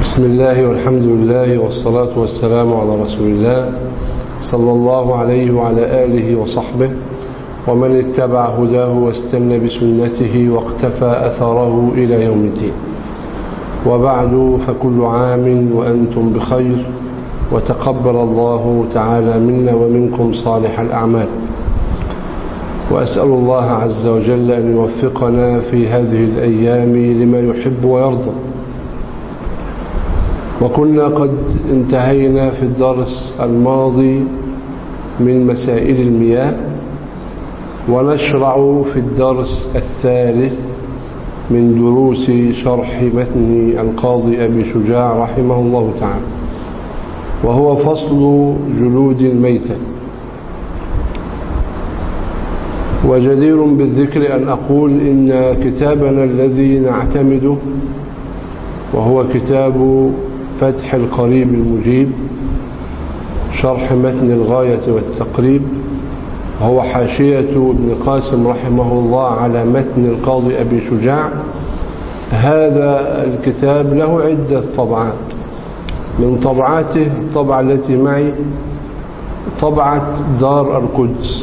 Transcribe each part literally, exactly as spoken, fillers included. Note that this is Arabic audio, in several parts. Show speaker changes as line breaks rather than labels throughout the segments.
بسم الله والحمد لله والصلاة والسلام على رسول الله صلى الله عليه وعلى آله وصحبه ومن اتبع هداه واستنى بسنته واقتفى أثره إلى يوم الدين. وبعد، فكل عام وأنتم بخير، وتقبل الله تعالى منا ومنكم صالح الأعمال. وأسأل الله عز وجل أن يوفقنا في هذه الأيام لما يحب ويرضى. وكنا قد انتهينا في الدرس الماضي من مسائل المياه، ونشرع في الدرس الثالث من دروس شرح متن القاضي أبي شجاع رحمه الله تعالى، وهو فصل جلود الميتة. وجدير بالذكر أن أقول إن كتابنا الذي نعتمده وهو كتاب فتح القريب المجيب شرح متن الغاية والتقريب، هو حاشية ابن قاسم رحمه الله على متن القاضي أبي شجاع. هذا الكتاب له عدة طبعات، من طبعاته الطبعة التي معي طبعة دار القدس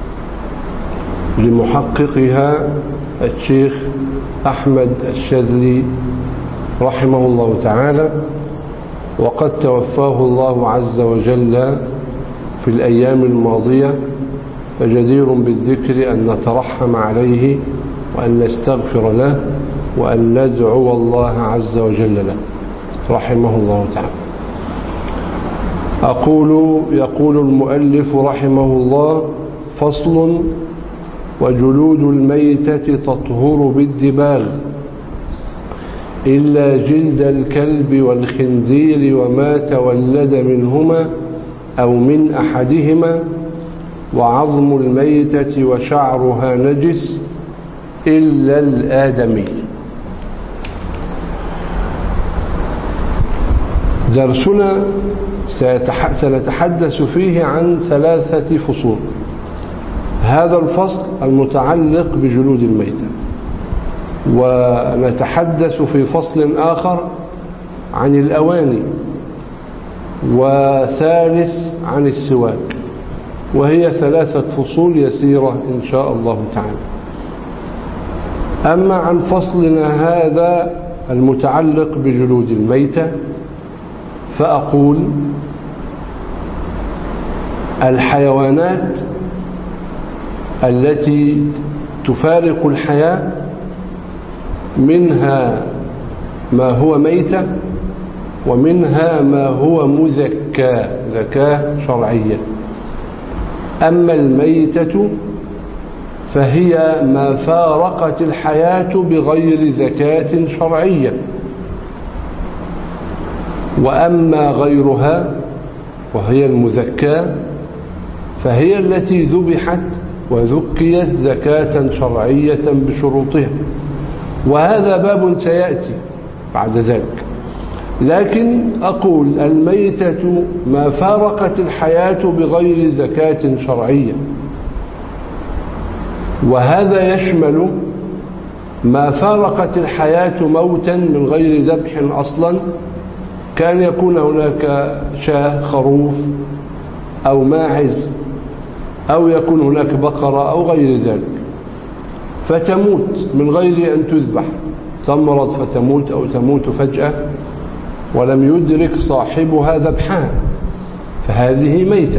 لمحققها الشيخ أحمد الشاذلي رحمه الله تعالى، وقد توفاه الله عز وجل في الأيام الماضية، فجدير بالذكر أن نترحم عليه وأن نستغفر له وأن ندعو الله عز وجل له رحمه الله تعالى. أقول يقول المؤلف رحمه الله: فصل: وجلود الميتة تطهر بالدباغ إلا جلد الكلب والخنزير وما تولد منهما أو من أحدهما، وعظم الميتة وشعرها نجس إلا الآدمي. درسنا سنتحدث فيه عن ثلاثة فصول. هذا الفصل المتعلق بجلود الميتة، ونتحدث في فصل آخر عن الأواني، وثالث عن السواك، وهي ثلاثة فصول يسيرة إن شاء الله تعالى. أما عن فصلنا هذا المتعلق بجلود الميتة فأقول: الحيوانات التي تفارق الحياة منها ما هو ميتة، ومنها ما هو مزكى زكاة شرعية. أما الميتة فهي ما فارقت الحياة بغير زكاة شرعية، وأما غيرها وهي المزكاة فهي التي ذبحت وذكيت زكاة شرعية بشروطها، وهذا باب سيأتي بعد ذلك. لكن أقول: الميتة ما فارقت الحياة بغير زكاة شرعية، وهذا يشمل ما فارقت الحياة موتا من غير ذبح أصلا، كان يكون هناك شاة خروف أو ماعز، أو يكون هناك بقرة أو غير ذلك، فتموت من غير أن تذبح، تمرض فتموت أو تموت فجأة ولم يدرك صاحبها ذبحها، فهذه ميتة،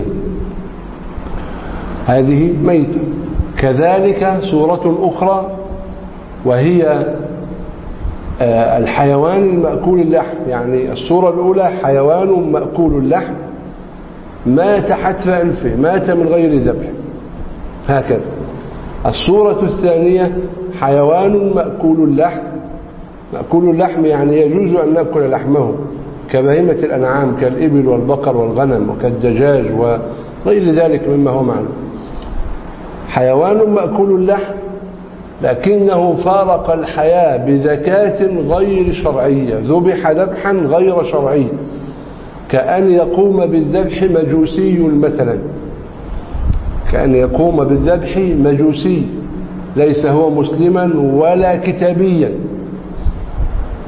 هذه ميتة. كذلك صورة أخرى وهي الحيوان المأكول اللحم، يعني الصورة الأولى حيوان مأكول اللحم مات حتف أنفه، مات من غير ذبح، هكذا. الصورة الثانية حيوان مأكول اللحم، مأكول اللحم يعني يجوز أن نأكل لحمه كبهيمة الأنعام كالإبل والبقر والغنم وكالدجاج وغير ذلك مما هو معلوم. حيوان مأكول اللحم لكنه فارق الحياة بزكاة غير شرعية، ذبح ذبحا غير شرعي، كأن يقوم بالذبح مجوسي مثلا، كأن يقوم بالذبح مجوسي ليس هو مسلما ولا كتابيا،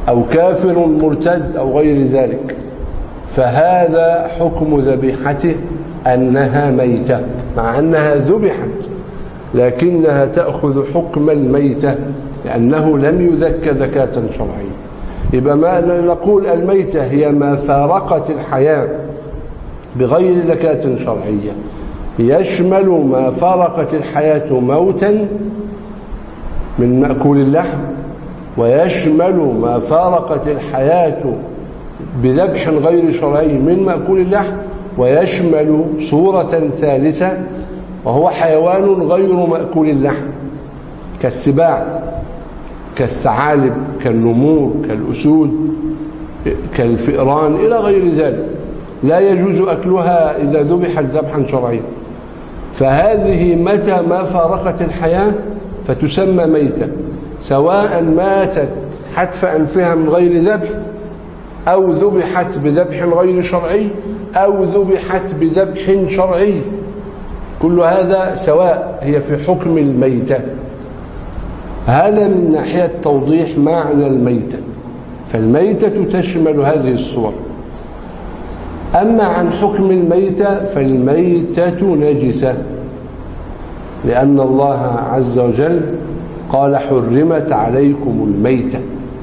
أو كافر مرتد أو غير ذلك، فهذا حكم ذبيحته أنها ميتة، مع أنها ذبحت لكنها تأخذ حكم الميتة لأنه لم يزكى زكاة شرعية. يبقى ما نقول الميتة هي ما فارقت الحياة بغير زكاة شرعية، يشمل ما فارقت الحياة موتا من مأكول اللحم، ويشمل ما فارقت الحياة بذبح غير شرعي من مأكول اللحم، ويشمل صورة ثالثة وهو حيوان غير مأكول اللحم كالسباع كالثعالب كالنمور كالأسود كالفئران إلى غير ذلك، لا يجوز أكلها إذا ذبحت ذبحا شرعيا. فهذه متى ما فارقت الحياة فتسمى ميتة، سواء ماتت حتف أنفها من غير ذبح، أو ذبحت بذبح غير شرعي، أو ذبحت بذبح شرعي، كل هذا سواء، هي في حكم الميتة. هذا من ناحية توضيح معنى الميتة، فالميتة تشمل هذه الصور. أما عن حكم الميتة فالميتة نجسة، لأن الله عز وجل قال حرمت عليكم الميتة،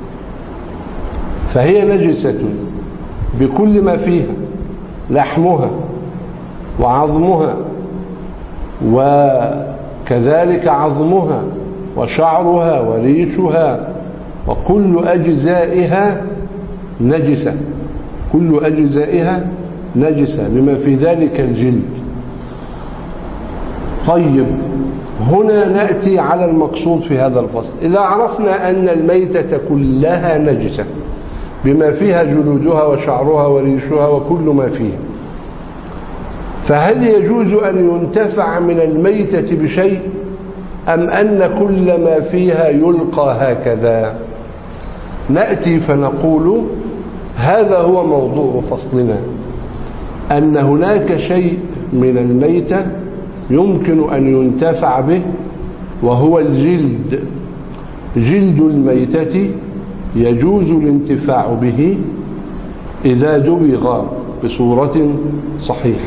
فهي نجسة بكل ما فيها، لحمها وعظمها، وكذلك عظمها وشعرها وريشها، وكل أجزائها نجسة، كل أجزائها نجسة بما في ذلك الجلد. طيب، هنا نأتي على المقصود في هذا الفصل. إذا عرفنا أن الميتة كلها نجسة بما فيها جلودها وشعرها وريشها وكل ما فيها، فهل يجوز أن ينتفع من الميتة بشيء، أم أن كل ما فيها يلقى هكذا؟ نأتي فنقول هذا هو موضوع فصلنا، أن هناك شيء من الميتة يمكن أن ينتفع به، وهو الجلد. جلد الميتة يجوز الانتفاع به إذا دبغ بصورة صحيحة.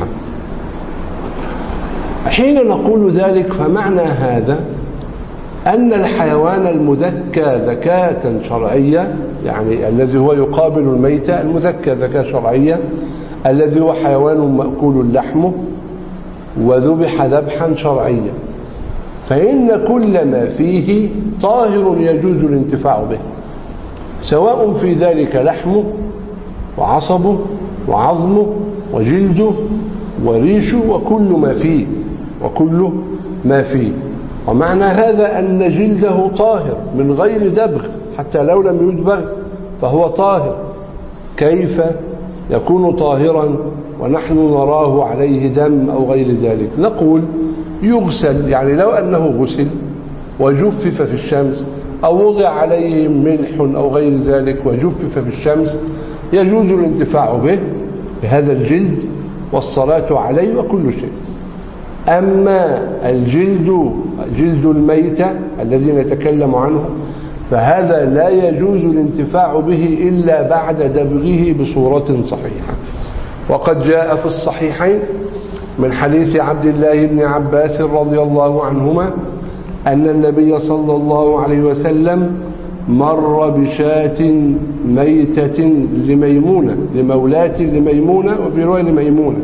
حين نقول ذلك فمعنى هذا أن الحيوان المذكى زكاة شرعية، يعني الذي هو يقابل الميتة، المذكى زكاة شرعية الذي هو حيوان مأكول لحمه وذبح ذبحا شرعيا، فإن كل ما فيه طاهر يجوز الانتفاع به، سواء في ذلك لحمه وعصبه وعظمه وجلده وريشه وكل ما فيه وكل ما فيه. ومعنى هذا أن جلده طاهر من غير دبغ، حتى لو لم يدبغ فهو طاهر. كيف يكون طاهرا ونحن نراه عليه دم أو غير ذلك؟ نقول يغسل، يعني لو أنه غسل وجفف في الشمس أو وضع عليه ملح أو غير ذلك وجفف في الشمس، يجوز الانتفاع به بهذا الجلد والصلاة عليه وكل شيء. أما الجلد جلد الميتة الذي نتكلم عنه فهذا لا يجوز الانتفاع به إلا بعد دبغه بصورة صحيحة. وقد جاء في الصحيحين من حديث عبد الله بن عباس رضي الله عنهما أن النبي صلى الله عليه وسلم مر بشاة ميتة لميمونة، لمولاة لميمونة، وفي رواية لميمونة،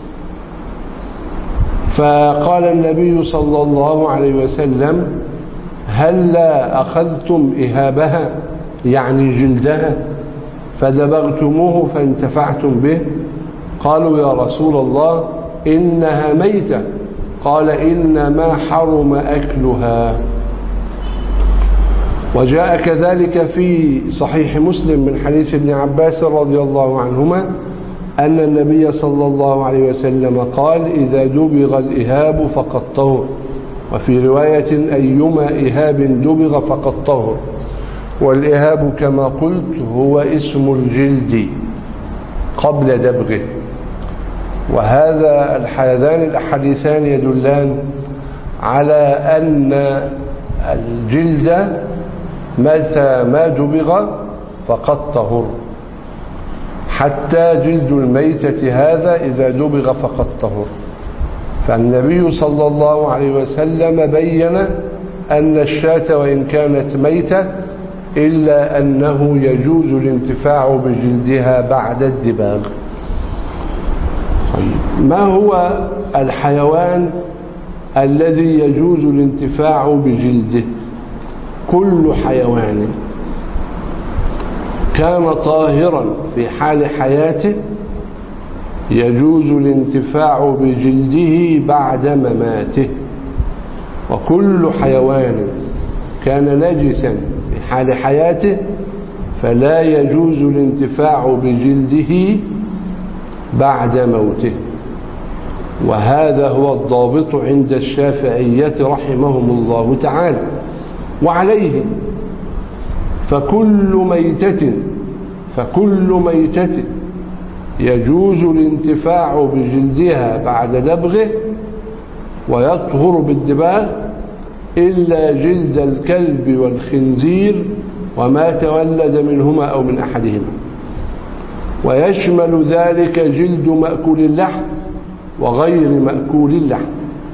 فقال النبي صلى الله عليه وسلم هلا أخذتم إهابها، يعني جلدها، فدبغتموه فانتفعتم به؟ قالوا يا رسول الله إنها ميتة. قال إنما حرم أكلها. وجاء كذلك في صحيح مسلم من حديث ابن عباس رضي الله عنهما أن النبي صلى الله عليه وسلم قال إذا دبغ الإهاب فقد طهر، وفي رواية أيما إهاب دبغ فقد طهر. والإهاب كما قلت هو اسم الجلد قبل دبغه. وهذا هذان الأحاديثان يدلان على أن الجلد متى ما دبغ فقد طهر، حتى جلد الميتة هذا إذا دبغ فقد طهر. فالنبي صلى الله عليه وسلم بين أن الشاة وإن كانت ميتة إلا أنه يجوز الانتفاع بجلدها بعد الدباغ. ما هو الحيوان الذي يجوز الانتفاع بجلده؟ كل حيوان كان طاهرا في حال حياته يجوز الانتفاع بجلده بعد مماته، وكل حيوان كان نجسا في حال حياته فلا يجوز الانتفاع بجلده بعد موته. وهذا هو الضابط عند الشافعية رحمهم الله تعالى. وعليه فكل ميتة فكل ميتة يجوز الانتفاع بجلدها بعد دبغه ويطهر بالدباغ إلا جلد الكلب والخنزير وما تولد منهما أو من أحدهما، ويشمل ذلك جلد مأكول اللحم وغير مأكول اللحم.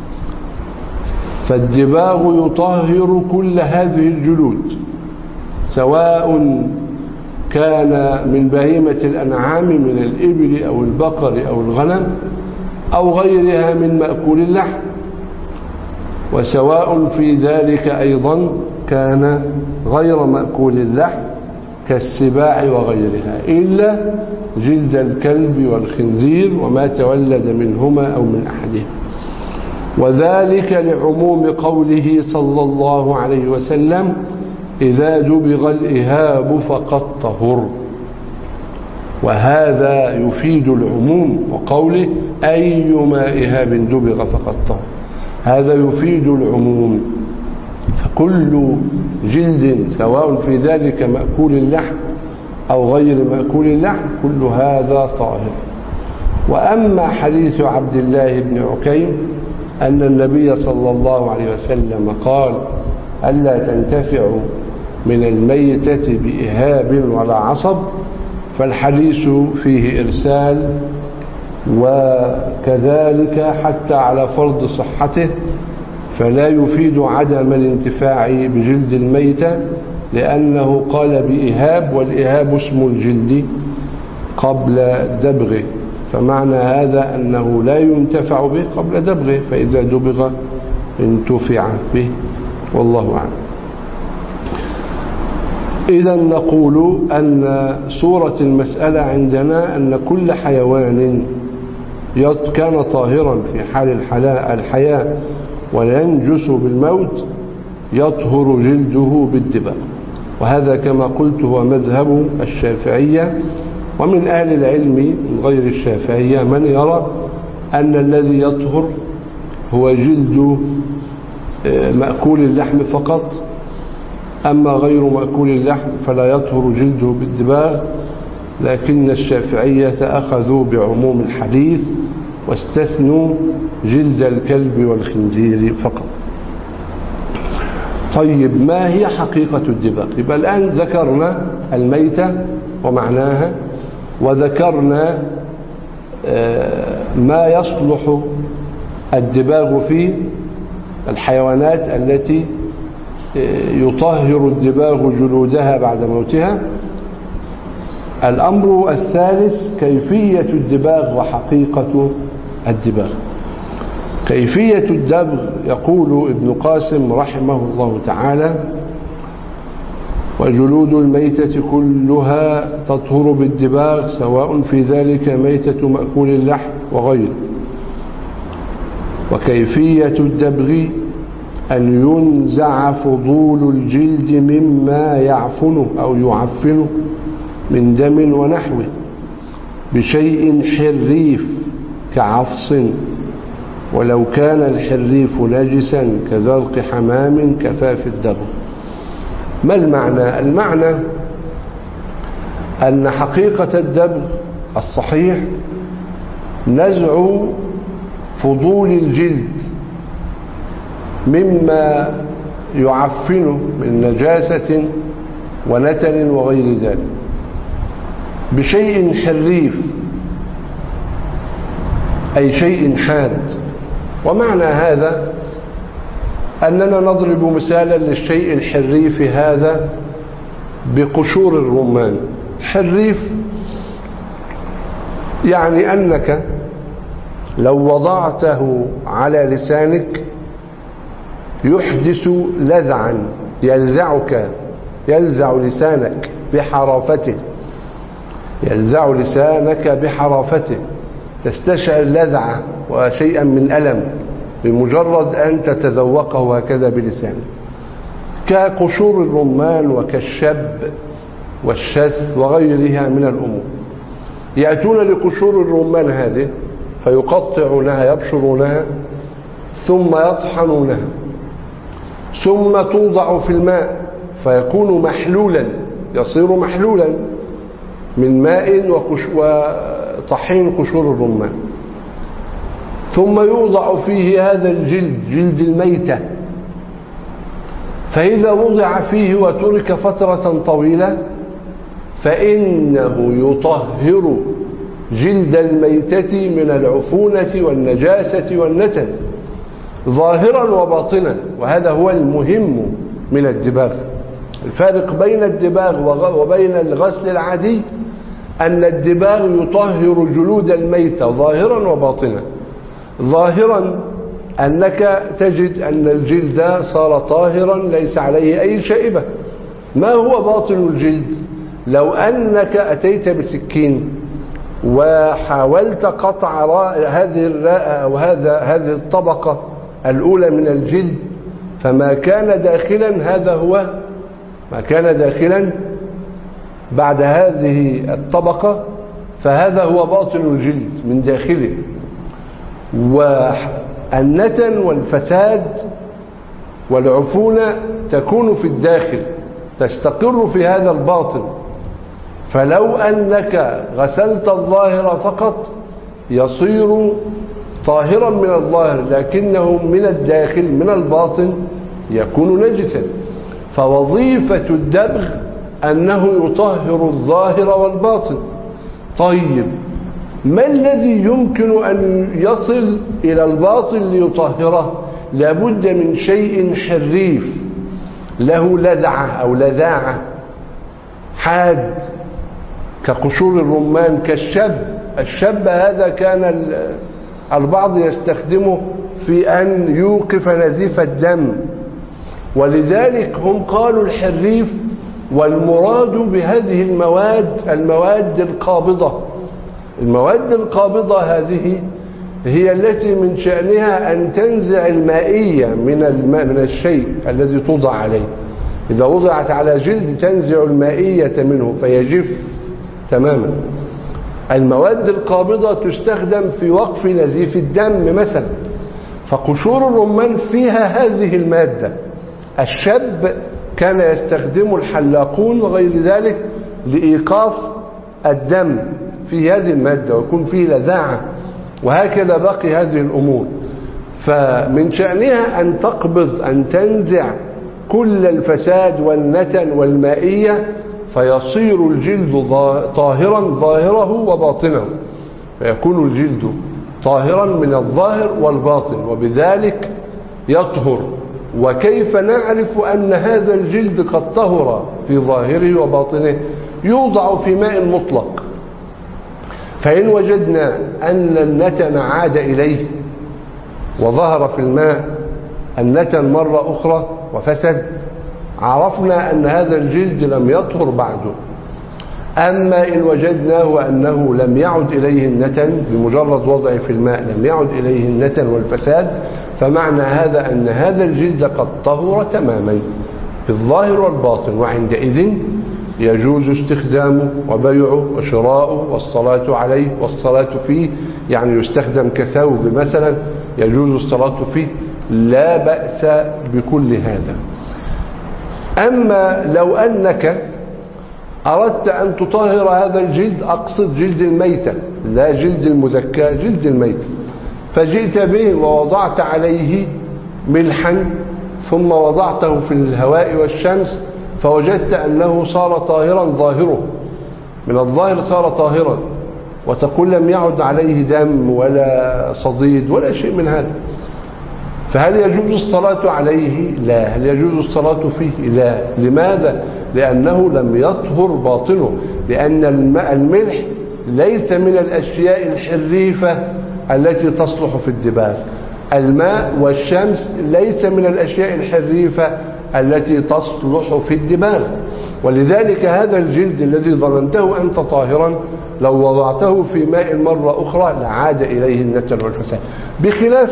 فالدباغ يطهر كل هذه الجلود، سواء كان من بهيمة الأنعام من الإبل أو البقر أو الغنم أو غيرها من مأكول اللحم، وسواء في ذلك أيضا كان غير مأكول اللحم كالسباع وغيرها، إلا جلد الكلب والخنزير وما تولد منهما أو من أحدهما. وذلك لعموم قوله صلى الله عليه وسلم: إذا دبغ الإهاب فقد طهر. وهذا يفيد العموم، وقوله أيما إهاب دبغ فقد طهر هذا يفيد العموم. فكل جلد سواء في ذلك مأكول اللحم أو غير مأكول اللحم كل هذا طاهر. وأما حديث عبد الله بن عكيم أن النبي صلى الله عليه وسلم قال: ألا تنتفعوا من الميتة بإهاب ولا عصب، فالحديث فيه إرسال، وكذلك حتى على فرض صحته فلا يفيد عدم الانتفاع بجلد الميتة، لأنه قال بإهاب، والإهاب اسم الجلد قبل دبغه، فمعنى هذا أنه لا ينتفع به قبل دبغه، فإذا دبغ انتفع به، والله أعلم. إذا نقول أن صورة المسألة عندنا أن كل حيوان كان طاهرا في حال الحياة وينجس بالموت يطهر جلده بالدباغ، وهذا كما قلت هو مذهب الشافعية. ومن أهل العلم من غير الشافعية من يرى أن الذي يطهر هو جلد مأكول اللحم فقط، أما غير مأكول اللحم فلا يطهر جلده بالدباغ. لكن الشافعية أخذوا بعموم الحديث واستثنوا جلد الكلب والخنزير فقط. طيب، ما هي حقيقة الدباغ؟ يبقى الآن ذكرنا الميتة ومعناها، وذكرنا ما يصلح الدباغ فيه، الحيوانات التي يطهر الدباغ جلودها بعد موتها. الأمر الثالث كيفية الدباغ وحقيقة الدباغ. كيفية الدبغ يقول ابن قاسم رحمه الله تعالى: وجلود الميتة كلها تطهر بالدباغ سواء في ذلك ميتة مأكول اللحم وغيره. وكيفية الدبغ أن ينزع فضول الجلد مما يعفنه أو يعفنه من دم ونحوه بشيء حريف كعفص، ولو كان الحريف نجسا كذلق حمام كفاف الدبغ. ما المعنى؟ المعنى أن حقيقة الدبغ الصحيح نزع فضول الجلد مما يعفنه من نجاسة ونتن وغير ذلك. بشيء حريف أي شيء حاد. ومعنى هذا أننا نضرب مثالا للشيء الحريف هذا بقشور الرمان. حريف يعني أنك لو وضعته على لسانك يحدث لذعا، يلزعك، يلزع لسانك بحرافته، يلزع لسانك بحرافته، تستشعر لذعة وشيئا من ألم بمجرد أن تتذوقه هكذا بلسانك، كقشور الرمان وكالشب والشث وغيرها من الأمور. يأتون لقشور الرمان هذه فيقطعونها، يبشرونها، ثم يطحنونها، ثم توضع في الماء فيكون محلولا، يصير محلولا من ماء وطحين قشور الرمان، ثم يوضع فيه هذا الجلد، جلد الميتة، فإذا وضع فيه وترك فترة طويلة فإنه يطهر جلد الميتة من العفونة والنجاسة والنتن ظاهرا وباطنا. وهذا هو المهم من الدباغ. الفارق بين الدباغ وبين الغسل العادي أن الدباغ يطهر جلود الميتة ظاهرا وباطنا. ظاهرا أنك تجد أن الجلد صار طاهرا ليس عليه أي شائبة. ما هو باطن الجلد؟ لو أنك أتيت بسكين وحاولت قطع هذه الراءة أو هذا هذه الطبقة الأولى من الجلد، فما كان داخلا هذا هو ما كان داخلا بعد هذه الطبقة، فهذا هو باطن الجلد من داخله. والنتن والفساد والعفونة تكون في الداخل، تستقر في هذا الباطن. فلو أنك غسلت الظاهر فقط يصير طاهرا من الظاهر، لكنه من الداخل من الباطن يكون نجسا. فوظيفة الدبغ أنه يطهر الظاهر والباطن. طيب، ما الذي يمكن أن يصل إلى الباطن ليطهره؟ لابد من شيء حريف له لذعة أو لذاعة، حاد، كقشور الرمان، كالشب. الشب هذا كان البعض يستخدمه في أن يوقف نزيف الدم، ولذلك هم قالوا الحريف. والمراد بهذه المواد المواد القابضة. المواد القابضة هذه هي التي من شأنها أن تنزع المائية من الماء من الشيء الذي توضع عليه. إذا وضعت على جلد تنزع المائية منه فيجف تماما. المواد القابضة تستخدم في وقف نزيف الدم مثلا، فقشور الرمان فيها هذه المادة. الشب كان يستخدم الحلاقون وغير ذلك لإيقاف الدم في هذه المادة ويكون فيه لذاعة، وهكذا باقي هذه الأمور. فمن شأنها أن تقبض، أن تنزع كل الفساد والنتن والمائية، فيصير الجلد طاهرا ظاهره وباطنه، فيكون الجلد طاهرا من الظاهر والباطن، وبذلك يطهر. وكيف نعرف أن هذا الجلد قد طهر في ظاهره وباطنه؟ يوضع في ماء مطلق، فإن وجدنا أن النتن عاد إليه وظهر في الماء النتن مرة أخرى وفسد، عرفنا أن هذا الجلد لم يطهر بعده. أما إن وجدناه أنه لم يعد إليه النتن بمجرد وضعه في الماء، لم يعد إليه النتن والفساد، فمعنى هذا أن هذا الجلد قد طهر تماما بالظاهر والباطن، وعندئذ يجوز استخدامه وبيعه وشراؤه والصلاة عليه والصلاة فيه. يعني يستخدم كثوب مثلا، يجوز الصلاة فيه، لا بأس بكل هذا. أما لو أنك أردت أن تطهر هذا الجلد، أقصد جلد الميتة لا جلد المذكى، جلد الميتة، فجئت به ووضعت عليه ملحا ثم وضعته في الهواء والشمس، فوجدت أنه صار طاهرا ظاهره من الظاهر صار طاهرا، وتقول لم يعد عليه دم ولا صديد ولا شيء من هذا، فهل يجوز الصلاة عليه؟ لا. هل يجوز الصلاة فيه؟ لا. لماذا؟ لأنه لم يطهر باطنه، لأن الملح ليس من الأشياء الحريفة التي تصلح في الدباغ. الماء والشمس ليس من الأشياء الحريفة التي تصلح في الدباغ. ولذلك هذا الجلد الذي ظننته أنت طاهرا لو وضعته في ماء مرة أخرى لعاد إليه النتن والفساد، بخلاف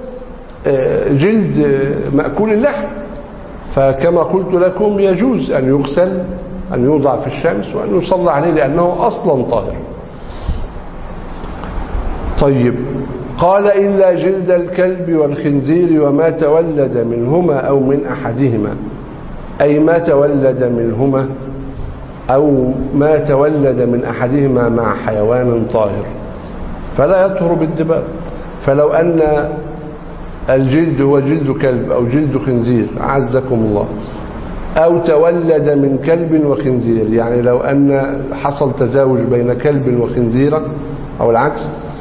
جلد مأكول اللحم، فكما قلت لكم يجوز أن يغسل، أن يوضع في الشمس وأن يصلى عليه لأنه أصلا طاهر. طيب، قال إلا جلد الكلب والخنزير وما تولد منهما أو من أحدهما، أي ما تولد منهما أو ما تولد من أحدهما مع حيوان طاهر فلا يطهر بالدباغ. فلو أن الجلد هو جلد كلب أو جلد خنزير أعزكم الله، أو تولد من كلب وخنزير، يعني لو أن حصل تزاوج بين كلب وخنزيرة أو العكس،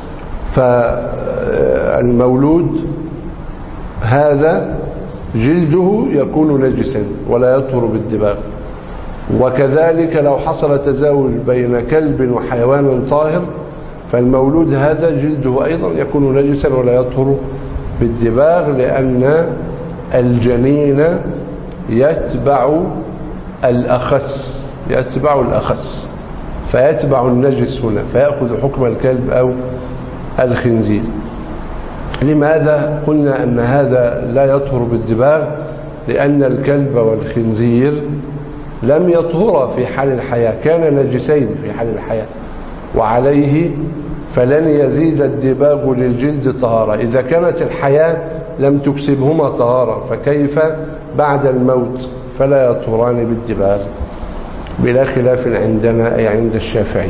فالمولود هذا جلده يكون نجسا ولا يطهر بالدباغ. وكذلك لو حصل تزاوج بين كلب وحيوان طاهر فالمولود هذا جلده أيضا يكون نجسا ولا يطهر بالدباغ، لأن الجنين يتبع الأخس يتبع الأخس فيتبع النجس هنا فيأخذ حكم الكلب أو الخنزير. لماذا قلنا أن هذا لا يطهر بالدباغ؟ لأن الكلب والخنزير لم يطهرا في حال الحياة، كان نجسين في حال الحياة، وعليه فلن يزيد الدباغ للجلد طهارة. إذا كانت الحياة لم تكسبهما طهارة فكيف بعد الموت؟ فلا يطهران بالدباغ بلا خلاف عندنا أي عند الشافعي.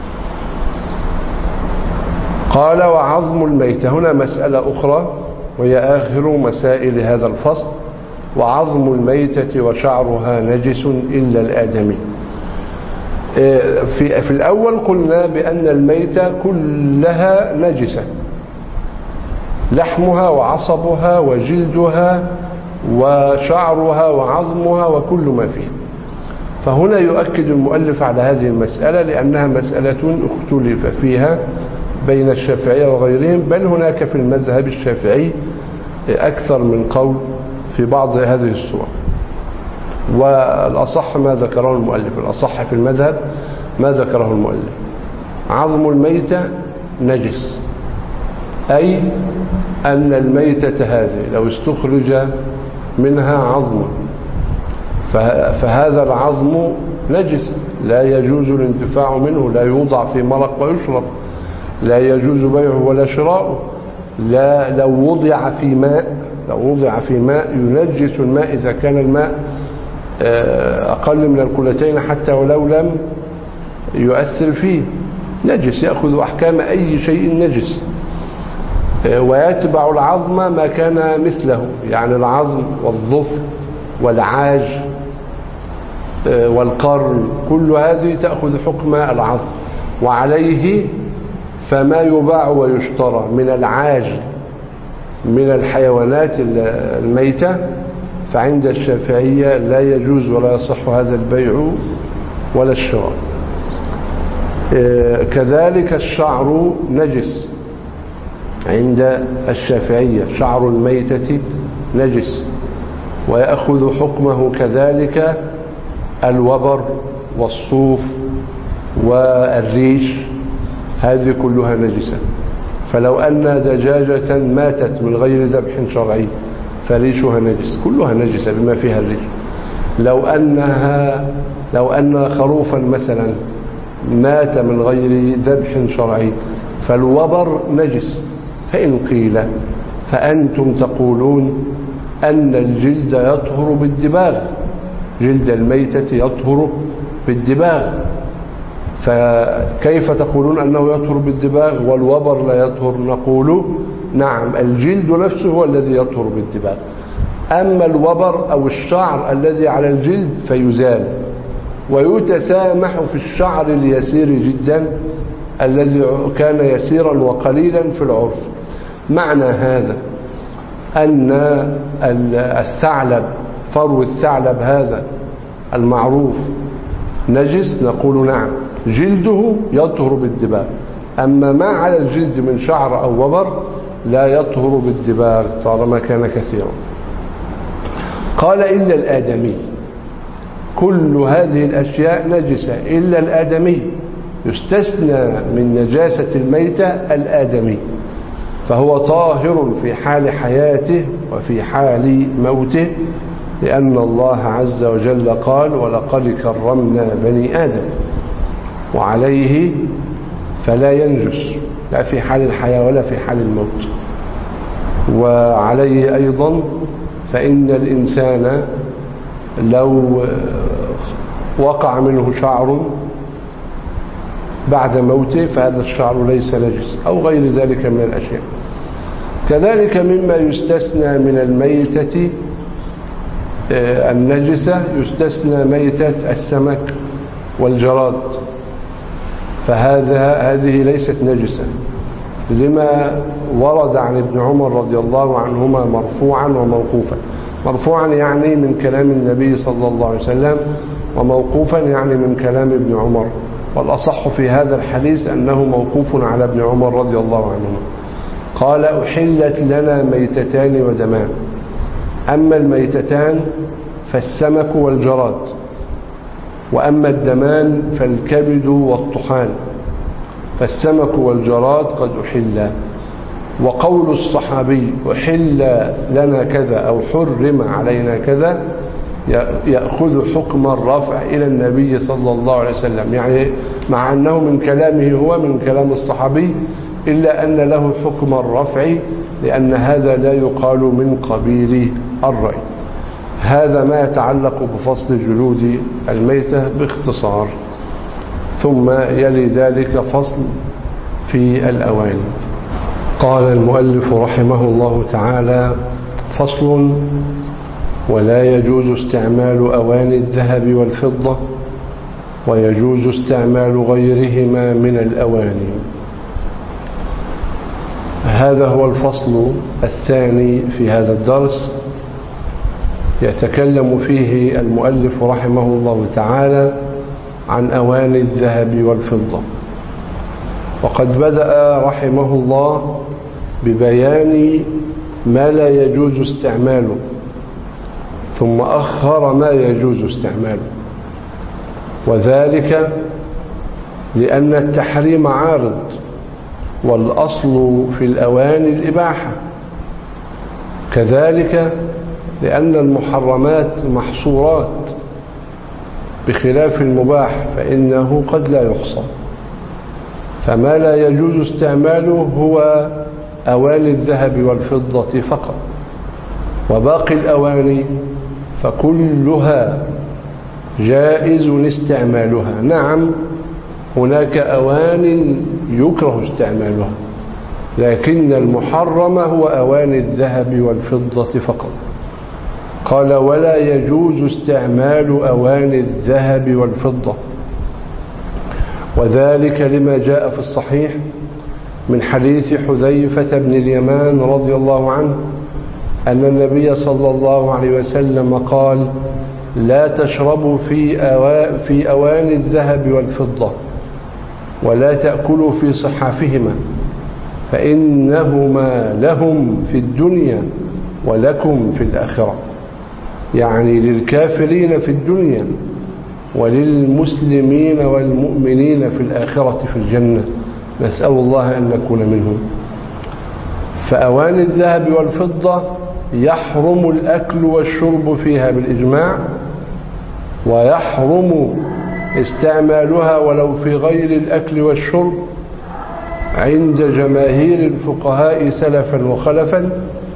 قال وعظم الميتة، هنا مسألة أخرى وهي آخر مسائل هذا الفصل. وعظم الميتة وشعرها نجس إلا الآدمي. في, في الأول قلنا بأن الميتة كلها نجسة، لحمها وعصبها وجلدها وشعرها وعظمها وكل ما فيه. فهنا يؤكد المؤلف على هذه المسألة لأنها مسألة اختلف فيها بين الشافعية وغيرهم، بل هناك في المذهب الشافعي أكثر من قول في بعض هذه الصور. والأصح ما ذكره المؤلف، الأصح في المذهب ما ذكره المؤلف. عظم الميتة نجس، أي أن الميتة هذه لو استخرج منها عظم فهذا العظم نجس لا يجوز الانتفاع منه، لا يوضع في مرق ويشرب، لا يجوز بيعه ولا شراؤه. لا لو وضع في ماء لو وضع في ماء ينجس الماء إذا كان الماء أقل من الكلتين حتى ولو لم يؤثر فيه، نجس، يأخذ أحكام أي شيء نجس. ويتبع العظم ما كان مثله، يعني العظم والظفر والعاج والقرن كل هذه تأخذ حكم العظم. وعليه فما يباع ويشترى من العاج من الحيوانات الميتة فعند الشافعية لا يجوز ولا يصح هذا البيع ولا الشراء. كذلك الشعر نجس عند الشافعية، شعر الميتة نجس، ويأخذ حكمه كذلك الوبر والصوف والريش، هذه كلها نجسة. فلو أن دجاجة ماتت من غير ذبح شرعي فريشها نجس، كلها نجسة بما فيها الريش. لو أنها لو أن خروفا مثلا مات من غير ذبح شرعي فالوبر نجس. فإن قيل فأنتم تقولون أن الجلد يطهر بالدباغ، جلد الميتة يطهر بالدباغ، فكيف تقولون أنه يطهر بالدباغ والوبر لا يطهر؟ نقول نعم، الجلد نفسه هو الذي يطهر بالدباغ، أما الوبر أو الشعر الذي على الجلد فيزال ويتسامح في الشعر اليسير جدا الذي كان يسيرا وقليلا في العرف. معنى هذا أن الثعلب فرو الثعلب هذا المعروف نجس؟ نقول نعم، جلده يطهر بالدباغ، أما ما على الجلد من شعر أو وبر لا يطهر بالدباغ طالما كان كثيرا. قال إلا الآدمي، كل هذه الأشياء نجسة إلا الآدمي، يستثنى من نجاسة الميتة الآدمي، فهو طاهر في حال حياته وفي حال موته، لأن الله عز وجل قال ولقد كرمنا بني آدم، وعليه فلا ينجس لا في حال الحياة ولا في حال الموت. وعليه أيضا فإن الإنسان لو وقع منه شعر بعد موته فهذا الشعر ليس نجس أو غير ذلك من الأشياء. كذلك مما يستثنى من الميتة النجسة يستثنى ميتة السمك والجراد، فهذا هذه ليست نجسة لما ورد عن ابن عمر رضي الله عنهما مرفوعا وموقوفا. مرفوعا يعني من كلام النبي صلى الله عليه وسلم، وموقوفا يعني من كلام ابن عمر، والأصح في هذا الحديث أنه موقوف على ابن عمر رضي الله عنهما. قال أحلت لنا ميتتان ودمان، أما الميتتان فالسمك والجراد، وأما الدمان فالكبد والطحال، فالسمك والجراد قد أحلا. وقول الصحابي أحل لنا كذا أو حرم علينا كذا يأخذ حكم الرفع إلى النبي صلى الله عليه وسلم، يعني مع أنه من كلامه هو من كلام الصحابي إلا أن له حكم الرفع، لأن هذا لا يقال من قبيل الرأي. هذا ما يتعلق بفصل جلود الميتة باختصار. ثم يلي ذلك فصل في الأواني. قال المؤلف رحمه الله تعالى: فصل: ولا يجوز استعمال أواني الذهب والفضة، ويجوز استعمال غيرهما من الأواني. هذا هو الفصل الثاني في هذا الدرس، يتكلم فيه المؤلف رحمه الله تعالى عن أواني الذهب والفضة. وقد بدأ رحمه الله ببيان ما لا يجوز استعماله، ثم أخر ما يجوز استعماله، وذلك لأن التحريم عارض، والأصل في الأواني الإباحة. كذلك لأن المحرمات محصورات، بخلاف المباح فإنه قد لا يحصى. فما لا يجوز استعماله هو أواني الذهب والفضة فقط، وباقي الأواني فكلها جائز استعمالها. نعم، هناك أوان يكره استعمالها، لكن المحرم هو أواني الذهب والفضة فقط. قال: ولا يجوز استعمال أواني الذهب والفضة، وذلك لما جاء في الصحيح من حديث حذيفة بن اليمان رضي الله عنه أن النبي صلى الله عليه وسلم قال: لا تشربوا في أوا... في أواني الذهب والفضة، ولا تأكلوا في صحافهما، فإنهما لهم في الدنيا ولكم في الآخرة. يعني للكافرين في الدنيا وللمسلمين والمؤمنين في الآخرة في الجنة، نسأل الله أن نكون منهم. فأواني الذهب والفضة يحرم الأكل والشرب فيها بالإجماع، ويحرم استعمالها ولو في غير الأكل والشرب عند جماهير الفقهاء سلفا وخلفا،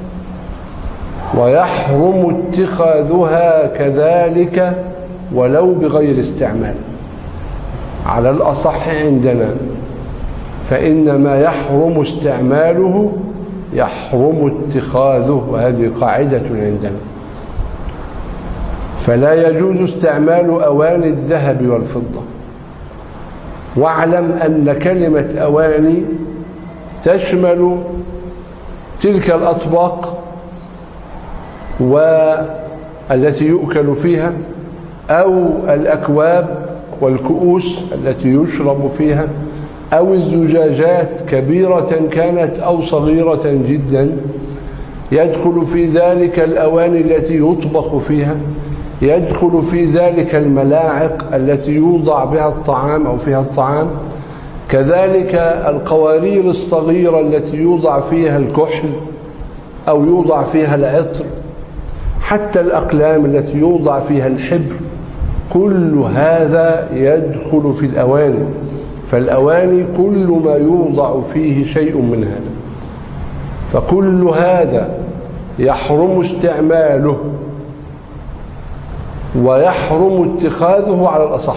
ويحرم اتخاذها كذلك ولو بغير استعمال. على الأصح عندنا فإن ما يحرم استعماله يحرم اتخاذه، وهذه قاعدة عندنا. فلا يجوز استعمال أواني الذهب والفضة. واعلم أن كلمة أواني تشمل تلك الأطباق والتي يؤكل فيها، أو الأكواب والكؤوس التي يشرب فيها، أو الزجاجات كبيرة كانت أو صغيرة جدا. يدخل في ذلك الأواني التي يطبخ فيها، يدخل في ذلك الملاعق التي يوضع بها الطعام أو فيها الطعام، كذلك القوارير الصغيرة التي يوضع فيها الكحل أو يوضع فيها العطر، حتى الأقلام التي يوضع فيها الحبر، كل هذا يدخل في الأواني. فالأواني كل ما يوضع فيه شيء من هذا، فكل هذا يحرم استعماله ويحرم اتخاذه على الأصح.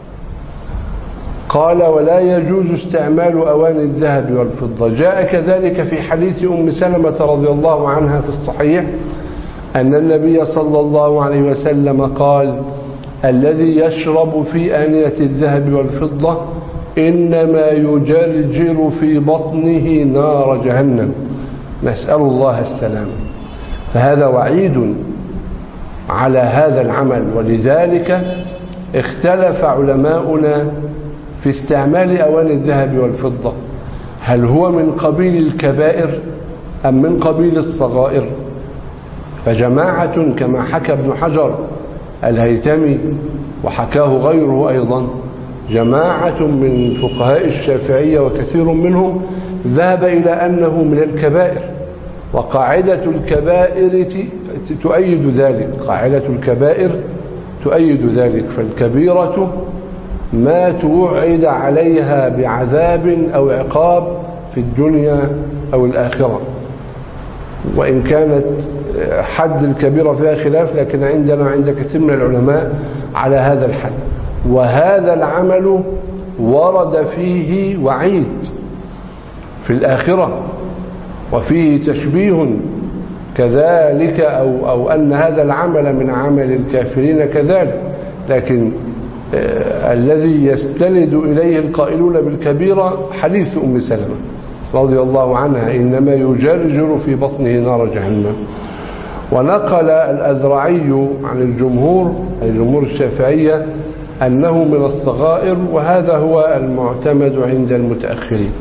قال ولا يجوز استعمال أواني الذهب والفضة. جاء كذلك في حديث أم سلمة رضي الله عنها في الصحيح أن النبي صلى الله عليه وسلم قال الذي يشرب في آنية الذهب والفضة إنما يجرجر في بطنه نار جهنم، نسأل الله السلام. فهذا وعيد على هذا العمل، ولذلك اختلف علماؤنا في استعمال أواني الذهب والفضة، هل هو من قبيل الكبائر أم من قبيل الصغائر؟ فجماعة كما حكى ابن حجر الهيثمي وحكاه غيره أيضا، جماعة من فقهاء الشافعية وكثير منهم ذهب إلى أنه من الكبائر، وقاعدة الكبائر تؤيد ذلك، قاعدة الكبائر تؤيد ذلك. فالكبيرة ما توعد عليها بعذاب أو عقاب في الدنيا أو الآخرة، وإن كانت حد الكبيرة فيها خلاف، لكن عندنا عند كثير من العلماء على هذا الحد. وهذا العمل ورد فيه وعيد في الآخرة، وفيه تشبيه كذلك، أو, أو أن هذا العمل من عمل الكافرين كذلك. لكن آه الذي يستند إليه القائلون بالكبيرة حديث أم سلمة رضي الله عنها إنما يجرجر في بطنه نار جهنم. ونقل الأذرعي عن الجمهور أي جمهور الشافعية أنه من الصغائر، وهذا هو المعتمد عند المتأخرين.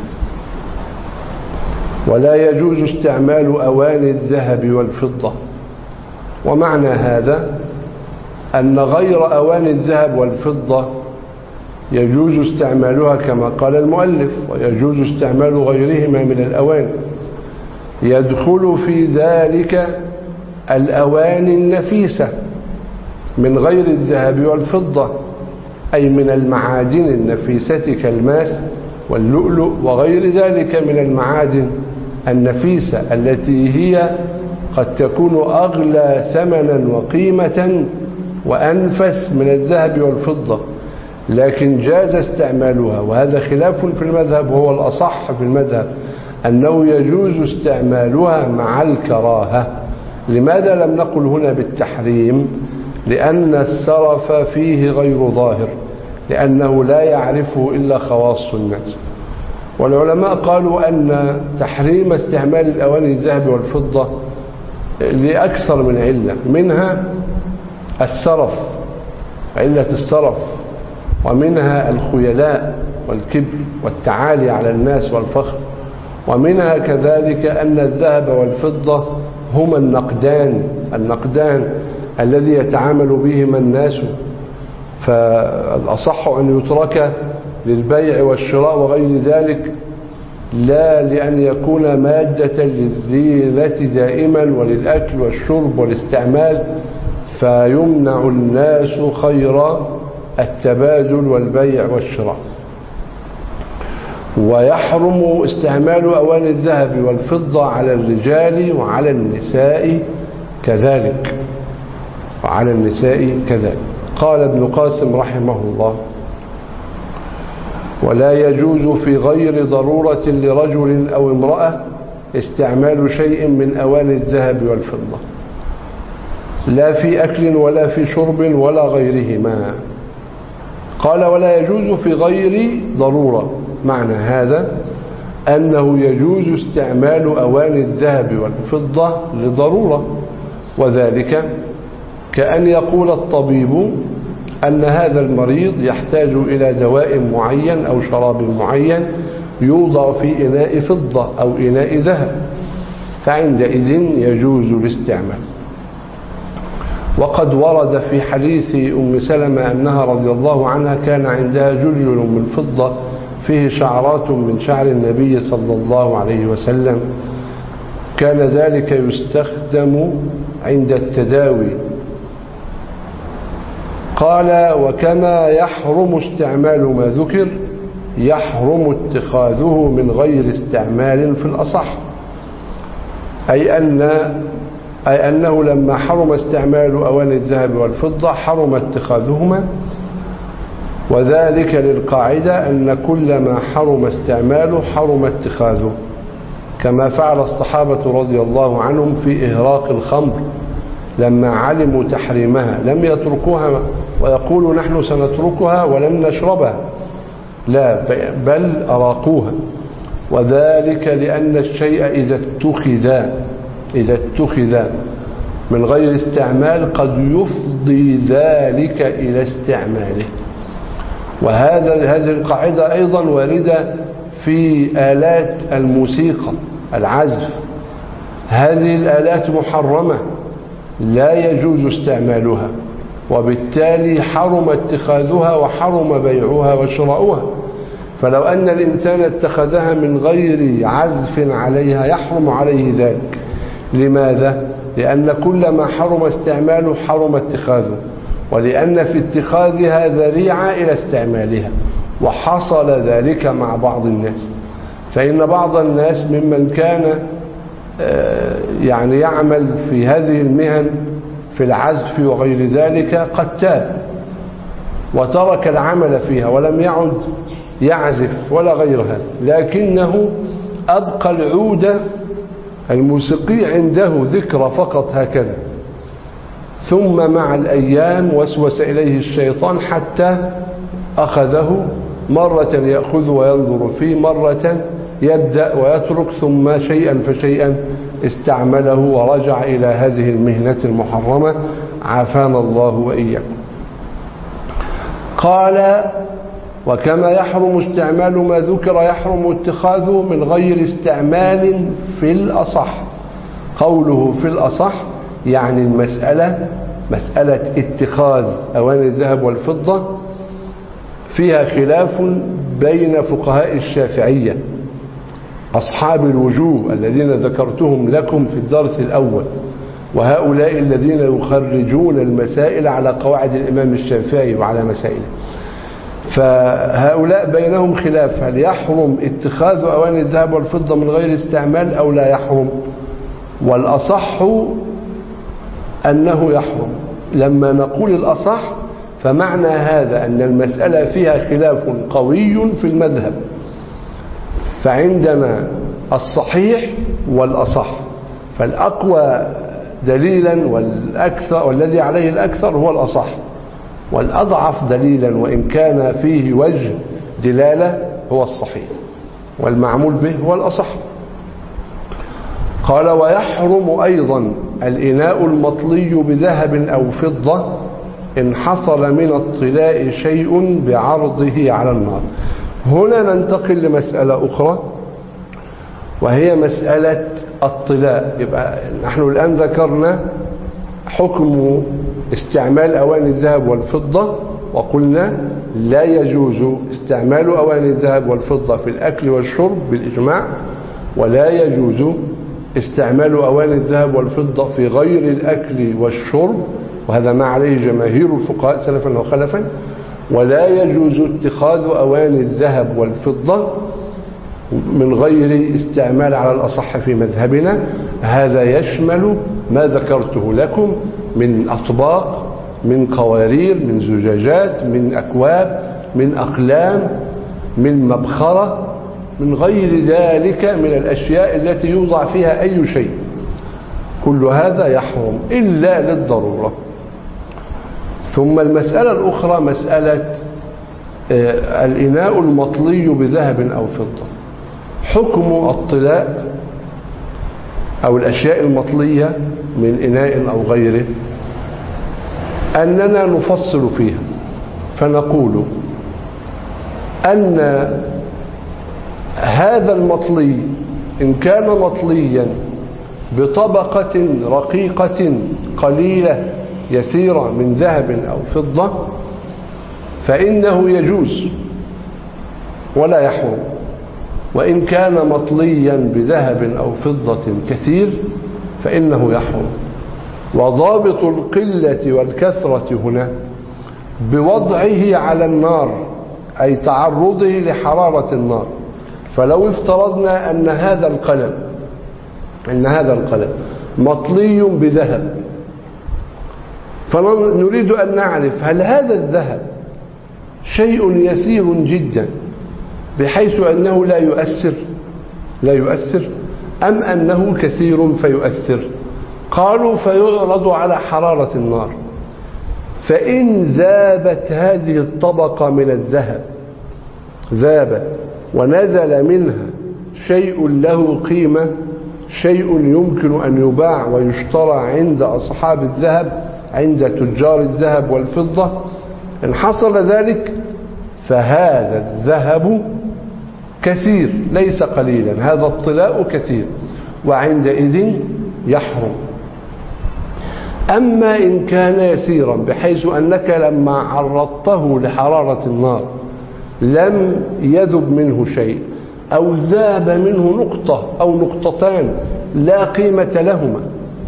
ولا يجوز استعمال أواني الذهب والفضة. ومعنى هذا أن غير أواني الذهب والفضة يجوز استعمالها كما قال المؤلف، ويجوز استعمال غيرهما من الأواني. يدخل في ذلك الأواني النفيسة من غير الذهب والفضة، أي من المعادن النفيسة كالماس واللؤلؤ وغير ذلك من المعادن النفيسة التي هي قد تكون أغلى ثمنا وقيمة وأنفس من الذهب والفضة، لكن جاز استعمالها. وهذا خلاف في المذهب، وهو الأصح في المذهب أنه يجوز استعمالها مع الكراهة. لماذا لم نقل هنا بالتحريم؟ لأن السرف فيه غير ظاهر، لأنه لا يعرفه إلا خواص الناس. والعلماء قالوا أن تحريم استعمال الأواني الذهب والفضة لأكثر من علة، منها السرف، علة السرف، ومنها الخيلاء والكبر والتعالي على الناس والفخر، ومنها كذلك أن الذهب والفضة هما النقدان النقدان الذي يتعامل بهما الناس، فالأصح أن يترك للبيع والشراء وغير ذلك، لا لأن يكون مادة للزينة دائما وللأكل والشرب والاستعمال، فيمنع الناس خير التبادل والبيع والشراء. ويحرم استعمال أواني الذهب والفضة على الرجال وعلى النساء كذلك وعلى النساء كذلك. قال ابن قاسم رحمه الله: ولا يجوز في غير ضرورة لرجل أو امرأة استعمال شيء من أواني الذهب والفضة. لا في أكل ولا في شرب ولا غيرهما. قال ولا يجوز في غير ضرورة. معنى هذا أنه يجوز استعمال أواني الذهب والفضة لضرورة، وذلك كأن يقول الطبيب أن هذا المريض يحتاج إلى دواء معين أو شراب معين يوضع في إناء فضة أو إناء ذهب، فعندئذ يجوز الاستعمال. وقد ورد في حديث أم سلمة أنها رضي الله عنها كان عندها جلجل من فضة فيه شعرات من شعر النبي صلى الله عليه وسلم، كان ذلك يستخدم عند التداوي. قال وكما يحرم استعمال ما ذكر يحرم اتخاذه من غير استعمال في الأصح، أي أن أي أنه لما حرم استعمال أواني الذهب والفضة حرم اتخاذهما، وذلك للقاعدة أن كل ما حرم استعماله حرم اتخاذه، كما فعل الصحابة رضي الله عنهم في إهراق الخمر لما علموا تحريمها لم يتركوها ويقولوا نحن سنتركها ولن نشربها، لا بل أراقوها، وذلك لأن الشيء إذا اتخذ إذا اتخذ من غير استعمال قد يفضي ذلك إلى استعماله. وهذا هذه القاعدة أيضا واردة في آلات الموسيقى العزف، هذه الآلات محرمة لا يجوز استعمالها، وبالتالي حرم اتخاذها وحرم بيعها وشراؤها. فلو أن الإنسان اتخذها من غير عزف عليها يحرم عليه ذلك. لماذا؟ لأن كل ما حرم استعماله حرم اتخاذه، ولأن في اتخاذها ذريعة إلى استعمالها، وحصل ذلك مع بعض الناس. فإن بعض الناس ممن كان يعني يعمل في هذه المهن في العزف وغير ذلك قد تاب وترك العمل فيها ولم يعد يعزف ولا غيرها، لكنه أبقى العود الموسيقي عنده ذكرى فقط هكذا، ثم مع الأيام وسوس إليه الشيطان حتى أخذه مرة يأخذ وينظر فيه، مرة يبدأ ويترك، ثم شيئا فشيئا استعمله ورجع إلى هذه المهنة المحرمة، عافانا الله وإياكم. قال وكما يحرم استعمال ما ذكر يحرم اتخاذه من غير استعمال في الأصح. قوله في الأصح يعني المسألة مسألة اتخاذ أواني الذهب والفضة فيها خلاف بين فقهاء الشافعية أصحاب الوجوه الذين ذكرتهم لكم في الدرس الأول، وهؤلاء الذين يخرجون المسائل على قواعد الإمام الشافعي وعلى مسائله. فهؤلاء بينهم خلاف، هل يحرم اتخاذ أواني الذهب والفضة من غير استعمال أو لا يحرم؟ والأصح أنه يحرم. لما نقول الأصح فمعنى هذا أن المسألة فيها خلاف قوي في المذهب، فعندنا الصحيح والأصح، فالأقوى دليلا والأكثر والذي عليه الأكثر هو الأصح، والأضعف دليلا وإن كان فيه وجه دلالة هو الصحيح، والمعمول به هو الأصح. قال ويحرم أيضا الإناء المطلي بذهب أو فضة إن حصل من الطلاء شيء بعرضه على النار. هنا ننتقل لمسألة أخرى وهي مسألة الطلاء. يبقى نحن الآن ذكرنا حكم استعمال أواني الذهب والفضة، وقلنا لا يجوز استعمال أواني الذهب والفضة في الأكل والشرب بالإجماع، ولا يجوز استعمال أواني الذهب والفضة في غير الأكل والشرب، وهذا ما عليه جماهير الفقهاء سلفا وخلفا. ولا يجوز اتخاذ أواني الذهب والفضة من غير استعمال على الأصح في مذهبنا. هذا يشمل ما ذكرته لكم من أطباق، من قوارير، من زجاجات، من أكواب، من أقلام، من مبخرة، من غير ذلك من الأشياء التي يوضع فيها أي شيء. كل هذا يحرم إلا للضرورة. ثم المسألة الأخرى مسألة الإناء المطلي بذهب أو فضة. حكم الطلاء أو الأشياء المطلية من إناء أو غيره أننا نفصل فيها، فنقول أن هذا المطلي إن كان مطليا بطبقة رقيقة قليلة يسيرة من ذهب أو فضة فإنه يجوز ولا يحرم، وإن كان مطليا بذهب أو فضة كثير فإنه يحرم. وضابط القلة والكثرة هنا بوضعه على النار، أي تعرضه لحرارة النار. فلو افترضنا أن هذا القلم أن هذا القلم مطلي بذهب، فنريد أن نعرف هل هذا الذهب شيء يسير جدا بحيث أنه لا يؤثر لا يؤثر أم أنه كثير فيؤثر؟ قالوا فيعرض على حرارة النار، فإن ذابت هذه الطبقة من الذهب ذابت ونزل منها شيء له قيمة، شيء يمكن أن يباع ويشترى عند أصحاب الذهب، عند تجار الذهب والفضة، إن حصل ذلك فهذا الذهب كثير ليس قليلا، هذا الطلاء كثير، وعندئذ يحرم. أما إن كان يسيرا بحيث أنك لما عرضته لحرارة النار لم يذب منه شيء أو ذاب منه نقطة أو نقطتان لا قيمة لهما،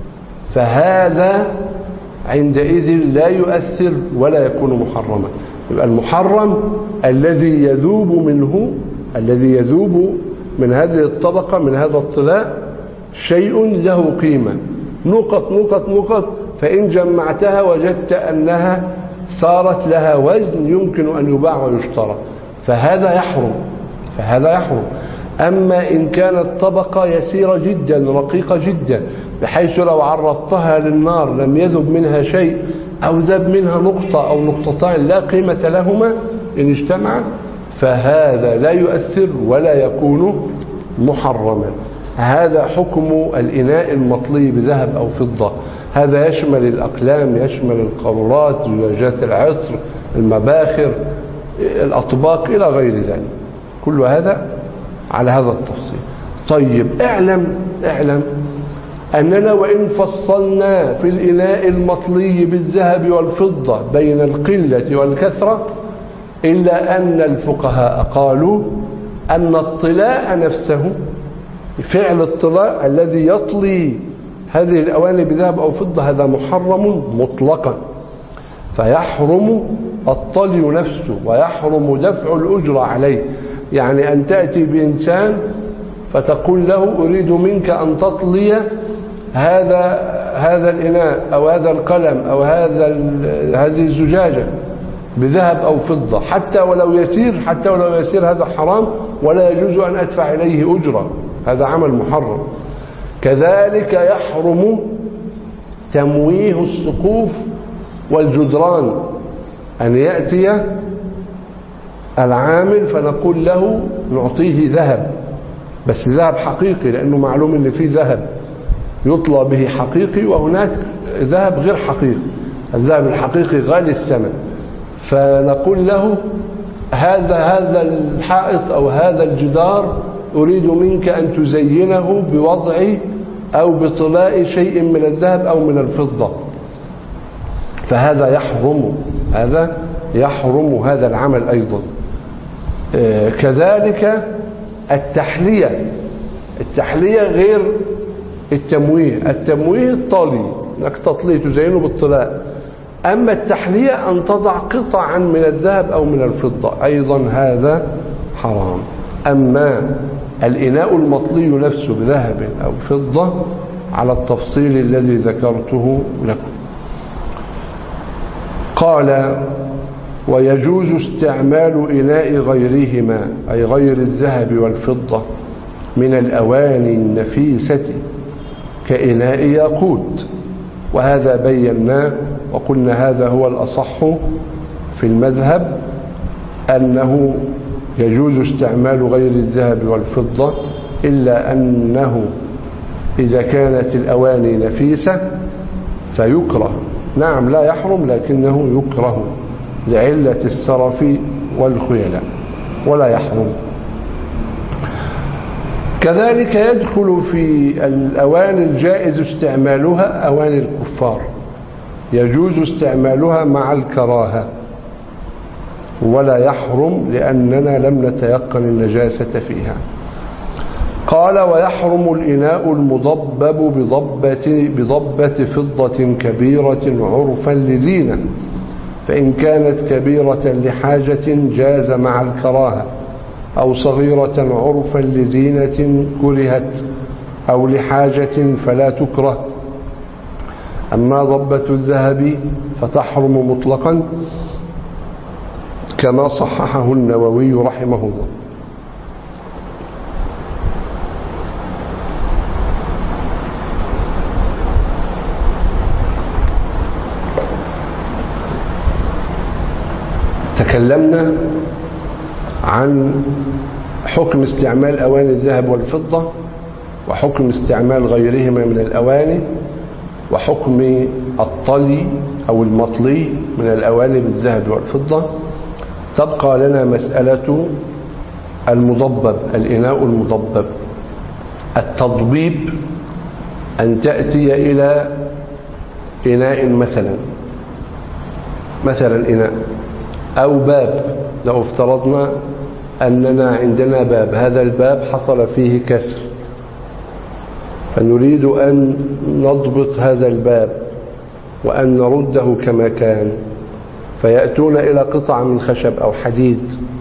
فهذا عندئذ لا يؤثر ولا يكون محرما. يبقى المحرم الذي يذوب منه الذي يذوب من هذه الطبقة من هذا الطلاء شيء له قيمة، نقط نقط نقط، فإن جمعتها وجدت أنها صارت لها وزن يمكن أن يباع ويشترى، فهذا يحرم فهذا يحرم. أما إن كانت طبقة يسيرة جدا رقيقة جدا بحيث لو عرضتها للنار لم يذب منها شيء أو ذب منها نقطة أو نقطتان لا قيمة لهما إن اجتمع، فهذا لا يؤثر ولا يكون محرما. هذا حكم الإناء المطلي بذهب أو فضة. هذا يشمل الأقلام، يشمل القارورات، زجاجات العطر، المباخر، الأطباق إلى غير ذلك، كل هذا على هذا التفصيل. طيب اعلم اعلم أننا وإن فصلنا في الإناء المطلي بالذهب والفضة بين القلة والكثرة إلا أن الفقهاء قالوا أن الطلاء نفسه، فعل الطلاء الذي يطلي هذه الأواني بذهب أو فضة هذا محرم مطلقا، فيحرم الطلي نفسه ويحرم دفع الأجرة عليه. يعني أن تأتي بإنسان فتقول له أريد منك أن تطلي هذا هذا الإناء أو هذا القلم أو هذا هذه الزجاجة بذهب أو فضة حتى ولو يسير حتى ولو يسير هذا حرام ولا يجوز أن أدفع إليه أجرة، هذا عمل محرم. كذلك يحرم تمويه السقوف والجدران، أن يأتي العامل فنقول له نعطيه ذهب، بس ذهب حقيقي لأنه معلوم أن فيه ذهب يطلى به حقيقي وهناك ذهب غير حقيقي، الذهب الحقيقي غالي الثمن، فنقول له هذا هذا الحائط أو هذا الجدار أريد منك أن تزينه بوضع أو بطلاء شيء من الذهب أو من الفضة، فهذا يحرم هذا يحرم هذا العمل أيضا. كذلك التحلية التحلية غير التمويه، التمويه الطالي انك تطليه تزينه بالطلاء، أما التحلية أن تضع قطعا من الذهب أو من الفضة أيضا هذا حرام. أما الإناء المطلي نفسه بذهب أو فضة على التفصيل الذي ذكرته لكم. قال ويجوز استعمال إناء غيرهما أي غير الذهب والفضة من الأواني النفيسة كإناء ياقوت، وهذا بيناه وقلنا هذا هو الأصح في المذهب، أنه يجوز استعمال غير الذهب والفضة، إلا أنه إذا كانت الأواني نفيسة فيكره. نعم لا يحرم لكنه يكره لعلة السرف والخيلاء، ولا يحرم. كذلك يدخل في الأواني الجائز استعمالها أواني الكفار، يجوز استعمالها مع الكراهة ولا يحرم لأننا لم نتيقن النجاسة فيها. قال: ويحرم الإناء المضبب بضبة, بضبة فضة كبيرة عرفا لزينة، فإن كانت كبيرة لحاجة جاز مع الكراهة، أو صغيرة عرفا لزينة كرهت، أو لحاجة فلا تكره. أما ضبة الذهب فتحرم مطلقا كما صححه النووي رحمه الله. تكلمنا عن حكم استعمال أواني الذهب والفضة، وحكم استعمال غيرهما من الأواني، وحكم الطلي أو المطلي من الأواني بالذهب والفضة. تبقى لنا مسألة المضبب، الإناء المضبب. التضبيب أن تأتي إلى إناء مثلا مثلا إناء أو باب. لو افترضنا أننا عندنا باب، هذا الباب حصل فيه كسر، فنريد أن نضبط هذا الباب وأن نرده كما كان، فيأتون إلى قطعة من خشب أو حديد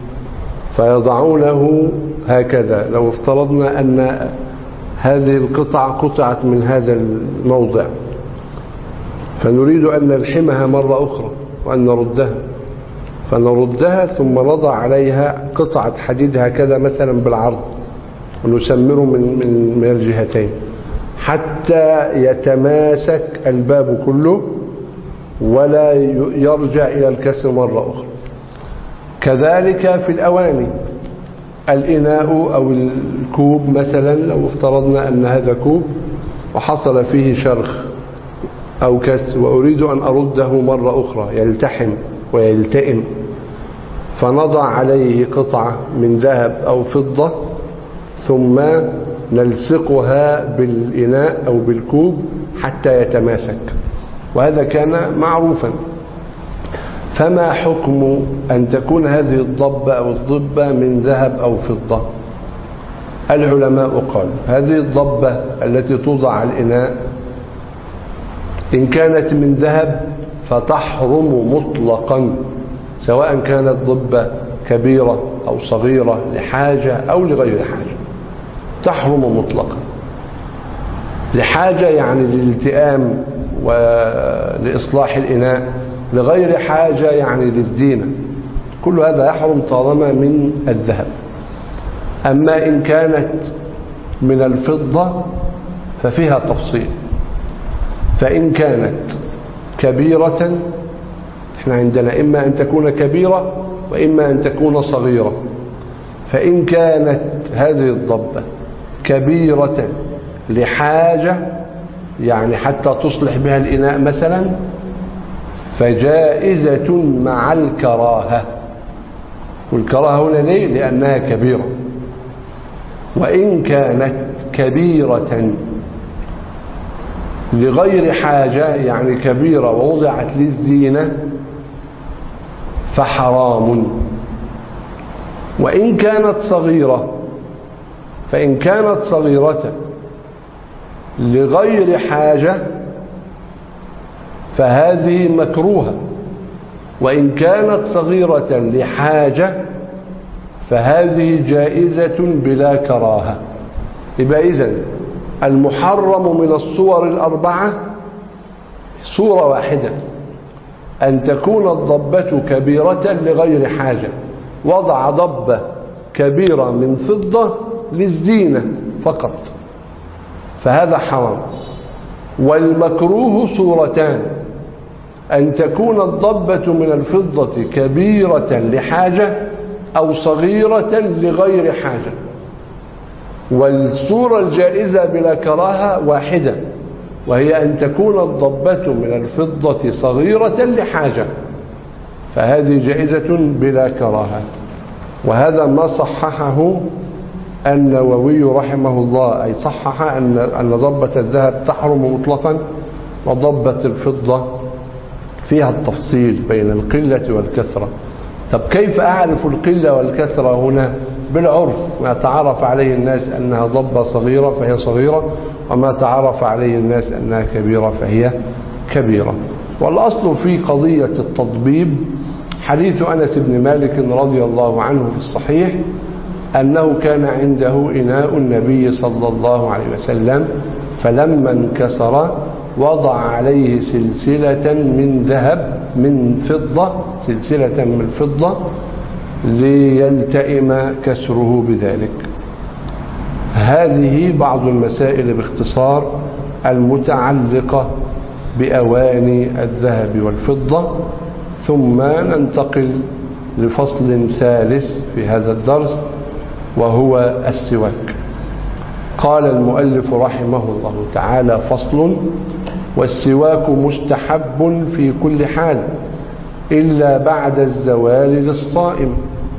فيضعونه هكذا. لو افترضنا أن هذه القطعة قطعت من هذا الموضع، فنريد أن نلحمها مرة أخرى وأن نردها، فنردها ثم نضع عليها قطعة حديد هكذا مثلا بالعرض، ونسمره من, من, من الجهتين حتى يتماسك الباب كله ولا يرجع إلى الكسر مرة أخرى. كذلك في الأواني، الإناء أو الكوب مثلا، لو افترضنا أن هذا كوب وحصل فيه شرخ أو كسر وأريد أن أرده مرة أخرى يلتحم ويلتئم، فنضع عليه قطعة من ذهب أو فضة ثم نلصقها بالإناء أو بالكوب حتى يتماسك، وهذا كان معروفا. فما حكم أن تكون هذه الضبة أو الضبة من ذهب أو فضة؟ العلماء قالوا هذه الضبة التي توضع على الإناء إن كانت من ذهب فتحرم مطلقا، سواء كانت ضبة كبيرة أو صغيرة لحاجة أو لغير حاجة، تحرم مطلقا. لحاجة يعني للالتئام ولإصلاح الإناء، لغير حاجة يعني للزينة، كل هذا يحرم طالما من الذهب. أما إن كانت من الفضة ففيها تفصيل، فإن كانت كبيرة، احنا عندنا إما أن تكون كبيرة وإما أن تكون صغيرة، فإن كانت هذه الضبة كبيرة لحاجة يعني حتى تصلح بها الإناء مثلا، فجائزة مع الكراهة. والكراهة هنا ليه؟ لأنها كبيرة. وإن كانت كبيرة لغير حاجة يعني كبيرة ووضعت للزينة فحرام. وإن كانت صغيرة، فإن كانت صغيرة لغير حاجة فهذه مكروهة، وإن كانت صغيرة لحاجة فهذه جائزة بلا كراهة. يبقى إذن المحرم من الصور الأربعة صورة واحدة، أن تكون الضبة كبيرة لغير حاجة، وضع ضبة كبيرة من فضة للزينة فقط، فهذا حرام. والمكروه صورتان: أن تكون الضبة من الفضة كبيرة لحاجة أو صغيرة لغير حاجة. والصورة الجائزة بلا كراهة واحدة، وهي أن تكون الضبة من الفضة صغيرة لحاجة، فهذه جائزة بلا كراهة. وهذا ما صححه النووي رحمه الله، أي صحح أن أن ضبة الذهب تحرم مطلقا، وضبة الفضة فيها التفصيل بين القلة والكثرة. طب كيف أعرف القلة والكثرة هنا؟ بالعرف، ما تعرف عليه الناس أنها ضبة صغيرة فهي صغيرة، وما تعرف عليه الناس أنها كبيرة فهي كبيرة. والأصل في قضية التضبيب حديث أنس بن مالك رضي الله عنه في الصحيح أنه كان عنده إناء النبي صلى الله عليه وسلم، فلما انكسر وضع عليه سلسلة من ذهب من فضة سلسلة من فضة ليلتئم كسره بذلك. هذه بعض المسائل باختصار المتعلقة بأواني الذهب والفضة، ثم ننتقل لفصل ثالث في هذا الدرس وهو السواك. قال المؤلف رحمه الله تعالى: فصل: والسواك مستحب في كل حال إلا بعد الزوال للصائم،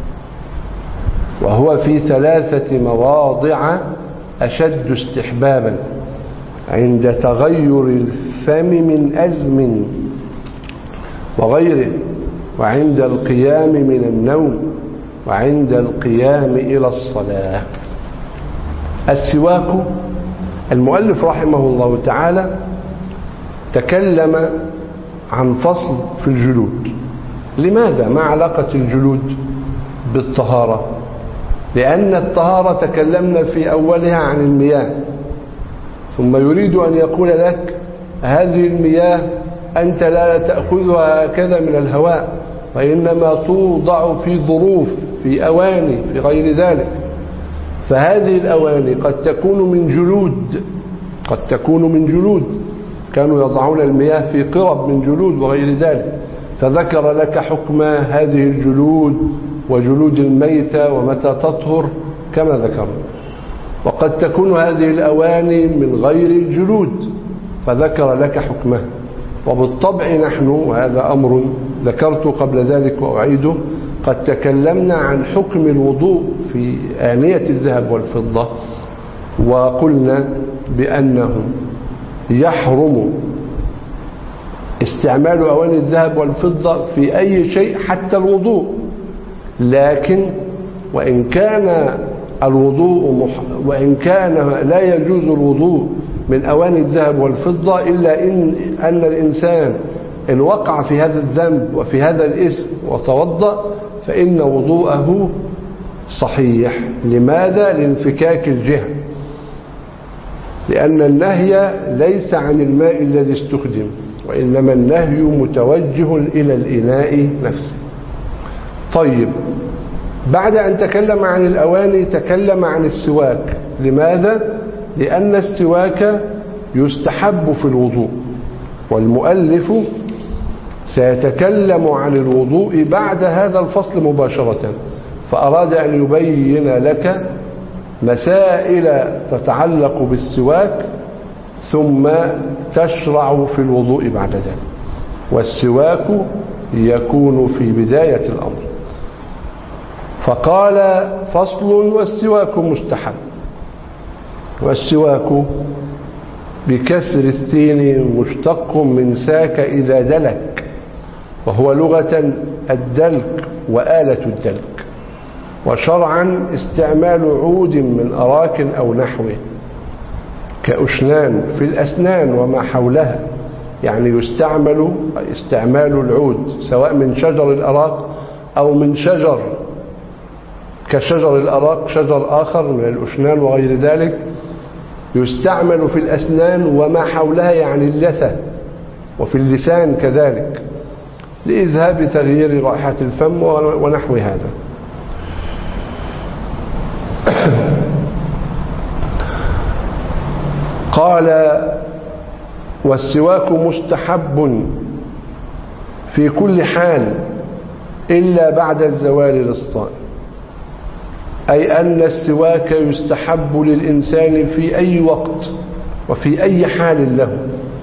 وهو في ثلاثة مواضع أشد استحبابا: عند تغير الفم من أزم وغيره، وعند القيام من النوم، وعند القيام إلى الصلاة. السواك، المؤلف رحمه الله تعالى تكلم عن فصل في الجلود. لماذا؟ ما علاقة الجلود بالطهارة؟ لأن الطهارة تكلمنا في أولها عن المياه، ثم يريد أن يقول لك هذه المياه أنت لا تأخذها هكذا من الهواء، وإنما توضع في ظروف، في أواني، في غير ذلك. فهذه الأواني قد تكون من جلود، قد تكون من جلود، كانوا يضعون المياه في قرب من جلود وغير ذلك، فذكر لك حكم هذه الجلود وجلود الميتة ومتى تطهر كما ذكرنا. وقد تكون هذه الأواني من غير الجلود، فذكر لك حكمها. وبالطبع نحن، وهذا أمر ذكرت قبل ذلك وأعيده، قد تكلمنا عن حكم الوضوء في آنية الذهب والفضة، وقلنا بأنه يحرم استعمال أواني الذهب والفضة في أي شيء حتى الوضوء، لكن وإن كان الوضوء مح... وإن كان لا يجوز الوضوء من أواني الذهب والفضة، إلا إن أن الإنسان إن وقع في هذا الذنب وفي هذا الإثم وتوضأ فإن وضوءه صحيح. لماذا؟ لانفكاك الجهة، لأن النهي ليس عن الماء الذي استخدم، وإنما النهي متوجه إلى الإناء نفسه. طيب، بعد أن تكلم عن الأواني تكلم عن السواك. لماذا؟ لأن السواك يستحب في الوضوء، والمؤلف سيتكلم عن الوضوء بعد هذا الفصل مباشرة، فأراد أن يبين لك مسائل تتعلق بالسواك ثم تشرع في الوضوء بعد ذلك. والسواك يكون في بداية الأمر. فقال: فصل: والسواك مستحب. والسواك بكسر السين مشتق من ساك إذا دلك، وهو لغة الدلك وآلة الدلك، وشرعا استعمال عود من أراك أو نحوه كأشنان في الأسنان وما حولها، يعني يستعمل استعمال العود سواء من شجر الأراك أو من شجر كشجر الأراك، شجر آخر من الأشنان وغير ذلك، يستعمل في الأسنان وما حولها، يعني اللثة، وفي اللسان كذلك، لإذهاب تغيير رائحة الفم ونحو هذا. قال: والسواك مستحب في كل حال إلا بعد الزوال للصائم، أي أن السواك يستحب للإنسان في أي وقت وفي أي حال له،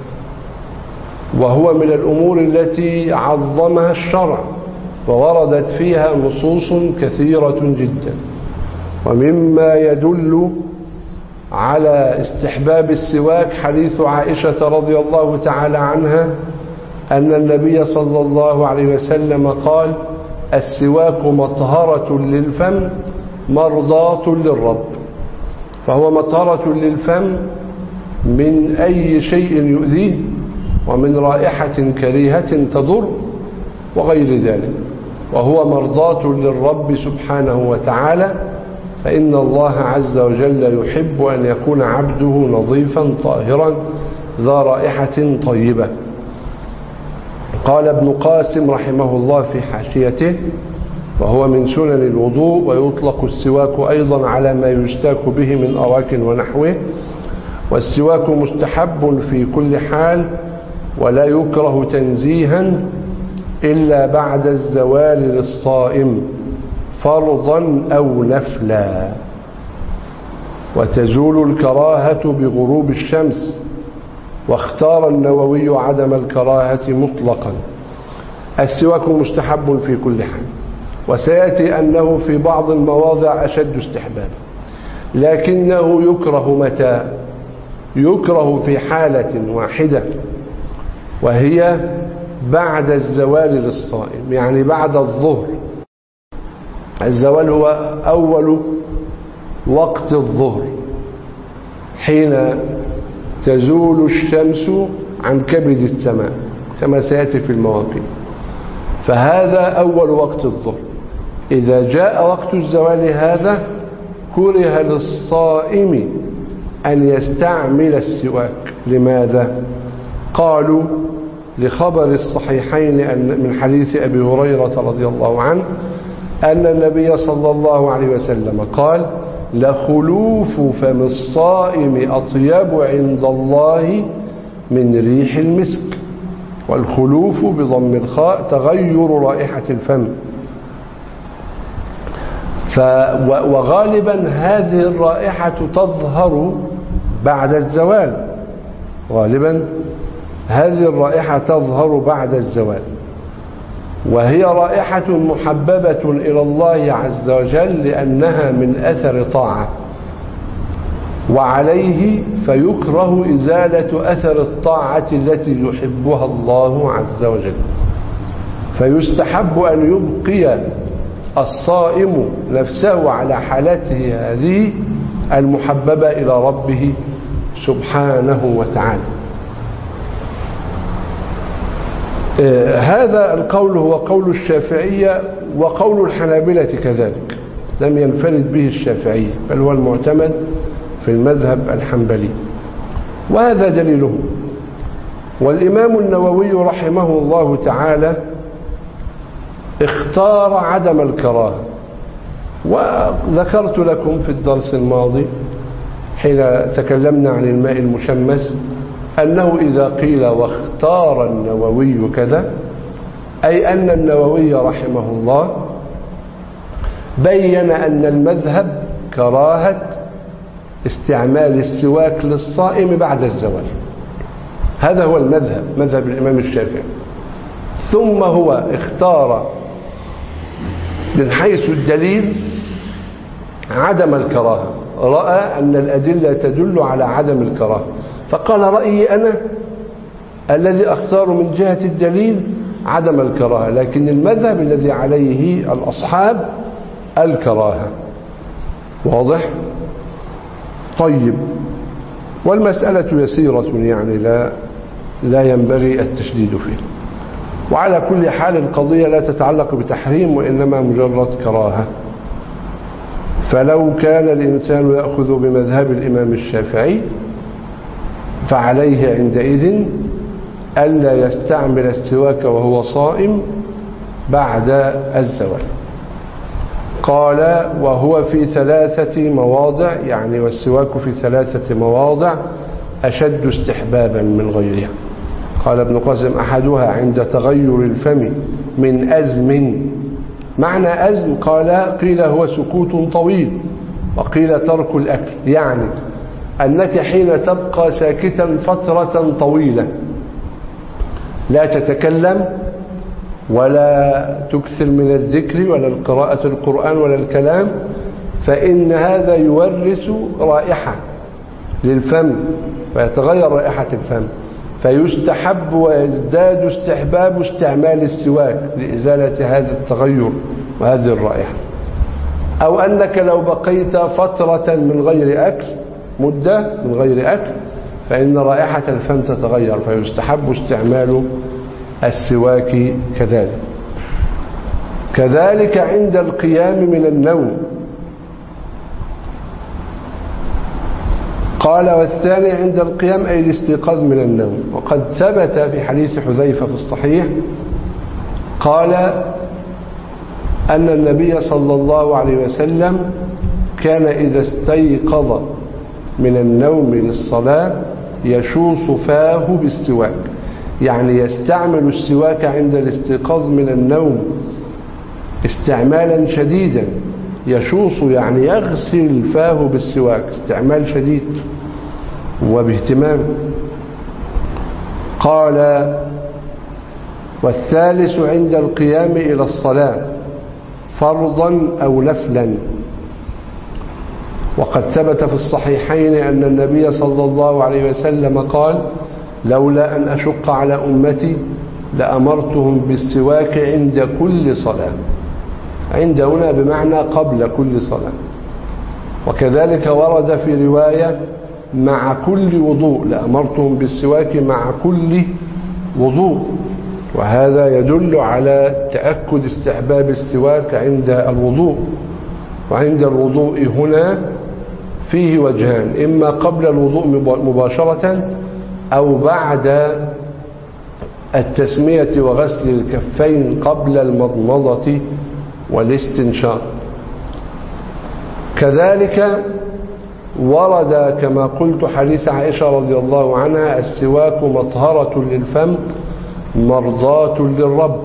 وهو من الأمور التي عظمها الشرع ووردت فيها نصوص كثيرة جدا. ومما يدل على استحباب السواك حديث عائشة رضي الله تعالى عنها أن النبي صلى الله عليه وسلم قال: السواك مطهرة للفم مرضاة للرب. فهو مطهرة للفم من أي شيء يؤذيه ومن رائحة كريهة تضر وغير ذلك، وهو مرضاة للرب سبحانه وتعالى، فإن الله عز وجل يحب أن يكون عبده نظيفا طاهرا ذا رائحة طيبة. قال ابن قاسم رحمه الله في حاشيته: وهو من سنن الوضوء، ويطلق السواك أيضا على ما يستاك به من أراك ونحوه. والسواك مستحب في كل حال ولا يكره تنزيها إلا بعد الزوال للصائم فرضا أو نفلا، وتزول الكراهة بغروب الشمس. واختار النووي عدم الكراهة مطلقا. السواك مستحب في كل حال، وسيأتي أنه في بعض المواضع أشد استحبابا، لكنه يكره متى؟ يكره في حالة واحدة، وهي بعد الزوال للصائم، يعني بعد الظهر. الزوال هو أول وقت الظهر، حين تزول الشمس عن كبد السماء كما سيأتي في المواقيت، فهذا أول وقت الظهر. إذا جاء وقت الزوال هذا كره للصائم أن يستعمل السواك. لماذا؟ قالوا: لخبر الصحيحين من حديث أبي هريرة رضي الله عنه أن النبي صلى الله عليه وسلم قال: لخلوف فم الصائم أطيب عند الله من ريح المسك. والخلوف بضم الخاء تغير رائحة الفم. ف وغالبا هذه الرائحة تظهر بعد الزوال، غالبا هذه الرائحة تظهر بعد الزوال، وهي رائحة محببة إلى الله عز وجل لأنها من أثر طاعة، وعليه فيكره إزالة أثر الطاعة التي يحبها الله عز وجل. فيستحب أن يبقي الصائم نفسه على حالته هذه المحببة إلى ربه سبحانه وتعالى. آه هذا القول هو قول الشافعية وقول الحنابلة كذلك، لم ينفرد به الشافعية بل هو المعتمد في المذهب الحنبلي، وهذا دليله. والإمام النووي رحمه الله تعالى اختار عدم الكراهة، وذكرت لكم في الدرس الماضي حين تكلمنا عن الماء المشمس أنه إذا قيل واختار النووي كذا، أي أن النووي رحمه الله بين أن المذهب كراهة استعمال السواك للصائم بعد الزوال. هذا هو المذهب، مذهب الإمام الشافعي. ثم هو اختار من حيث الدليل عدم الكراهة، رأى أن الأدلة تدل على عدم الكراهة، فقال: رأيي أنا الذي أختار من جهة الدليل عدم الكراهة، لكن المذهب الذي عليه الأصحاب الكراهة. واضح؟ طيب، والمسألة يسيرة يعني لا لا ينبغي التشديد فيه. وعلى كل حال القضية لا تتعلق بتحريم، وإنما مجرد كراهة. فلو كان الإنسان يأخذ بمذهب الإمام الشافعي فعليه عندئذ ألا يستعمل السواك وهو صائم بعد الزوال. قال: وهو في ثلاثة مواضع، يعني والسواك في ثلاثة مواضع أشد استحبابا من غيرها. قال ابن قاسم أحدها عند تغير الفم من أزم. معنى أزم قال قيل هو سكوت طويل وقيل ترك الأكل، يعني أنك حين تبقى ساكتا فترة طويلة لا تتكلم ولا تكثر من الذكر ولا قراءة القرآن ولا الكلام، فإن هذا يورث رائحة للفم فيتغير رائحة الفم، فيستحب ويزداد استحباب استعمال السواك لإزالة هذا التغير وهذه الرائحة. أو أنك لو بقيت فترة من غير أكل، مدة من غير أكل، فإن رائحة الفم تتغير فيستحب استعمال السواك كذلك. كذلك عند القيام من النوم. قال والثاني عند القيام أي الاستيقاظ من النوم. وقد ثبت في حديث حذيفة في الصحيح قال أن النبي صلى الله عليه وسلم كان إذا استيقظ من النوم للصلاة يشوص فاه بالسواك، يعني يستعمل السواك عند الاستيقاظ من النوم استعمالا شديدا. يشوص يعني يغسل فاه بالسواك استعمال شديد وباهتمام. قال والثالث عند القيام إلى الصلاة فرضا أو نفلا. وقد ثبت في الصحيحين أن النبي صلى الله عليه وسلم قال لولا أن أشق على أمتي لأمرتهم بالسواك عند كل صلاة. عند هنا بمعنى قبل كل صلاة. وكذلك ورد في رواية مع كل وضوء، لأمرتهم بالسواك مع كل وضوء، وهذا يدل على تأكد استحباب السواك عند الوضوء. وعند الوضوء هنا فيه وجهان، إما قبل الوضوء مباشرة أو بعد التسمية وغسل الكفين قبل المضمضة والاستنشاق. كذلك ورد كما قلت حديث عائشة رضي الله عنها السواك مطهرة للفم مرضاة للرب.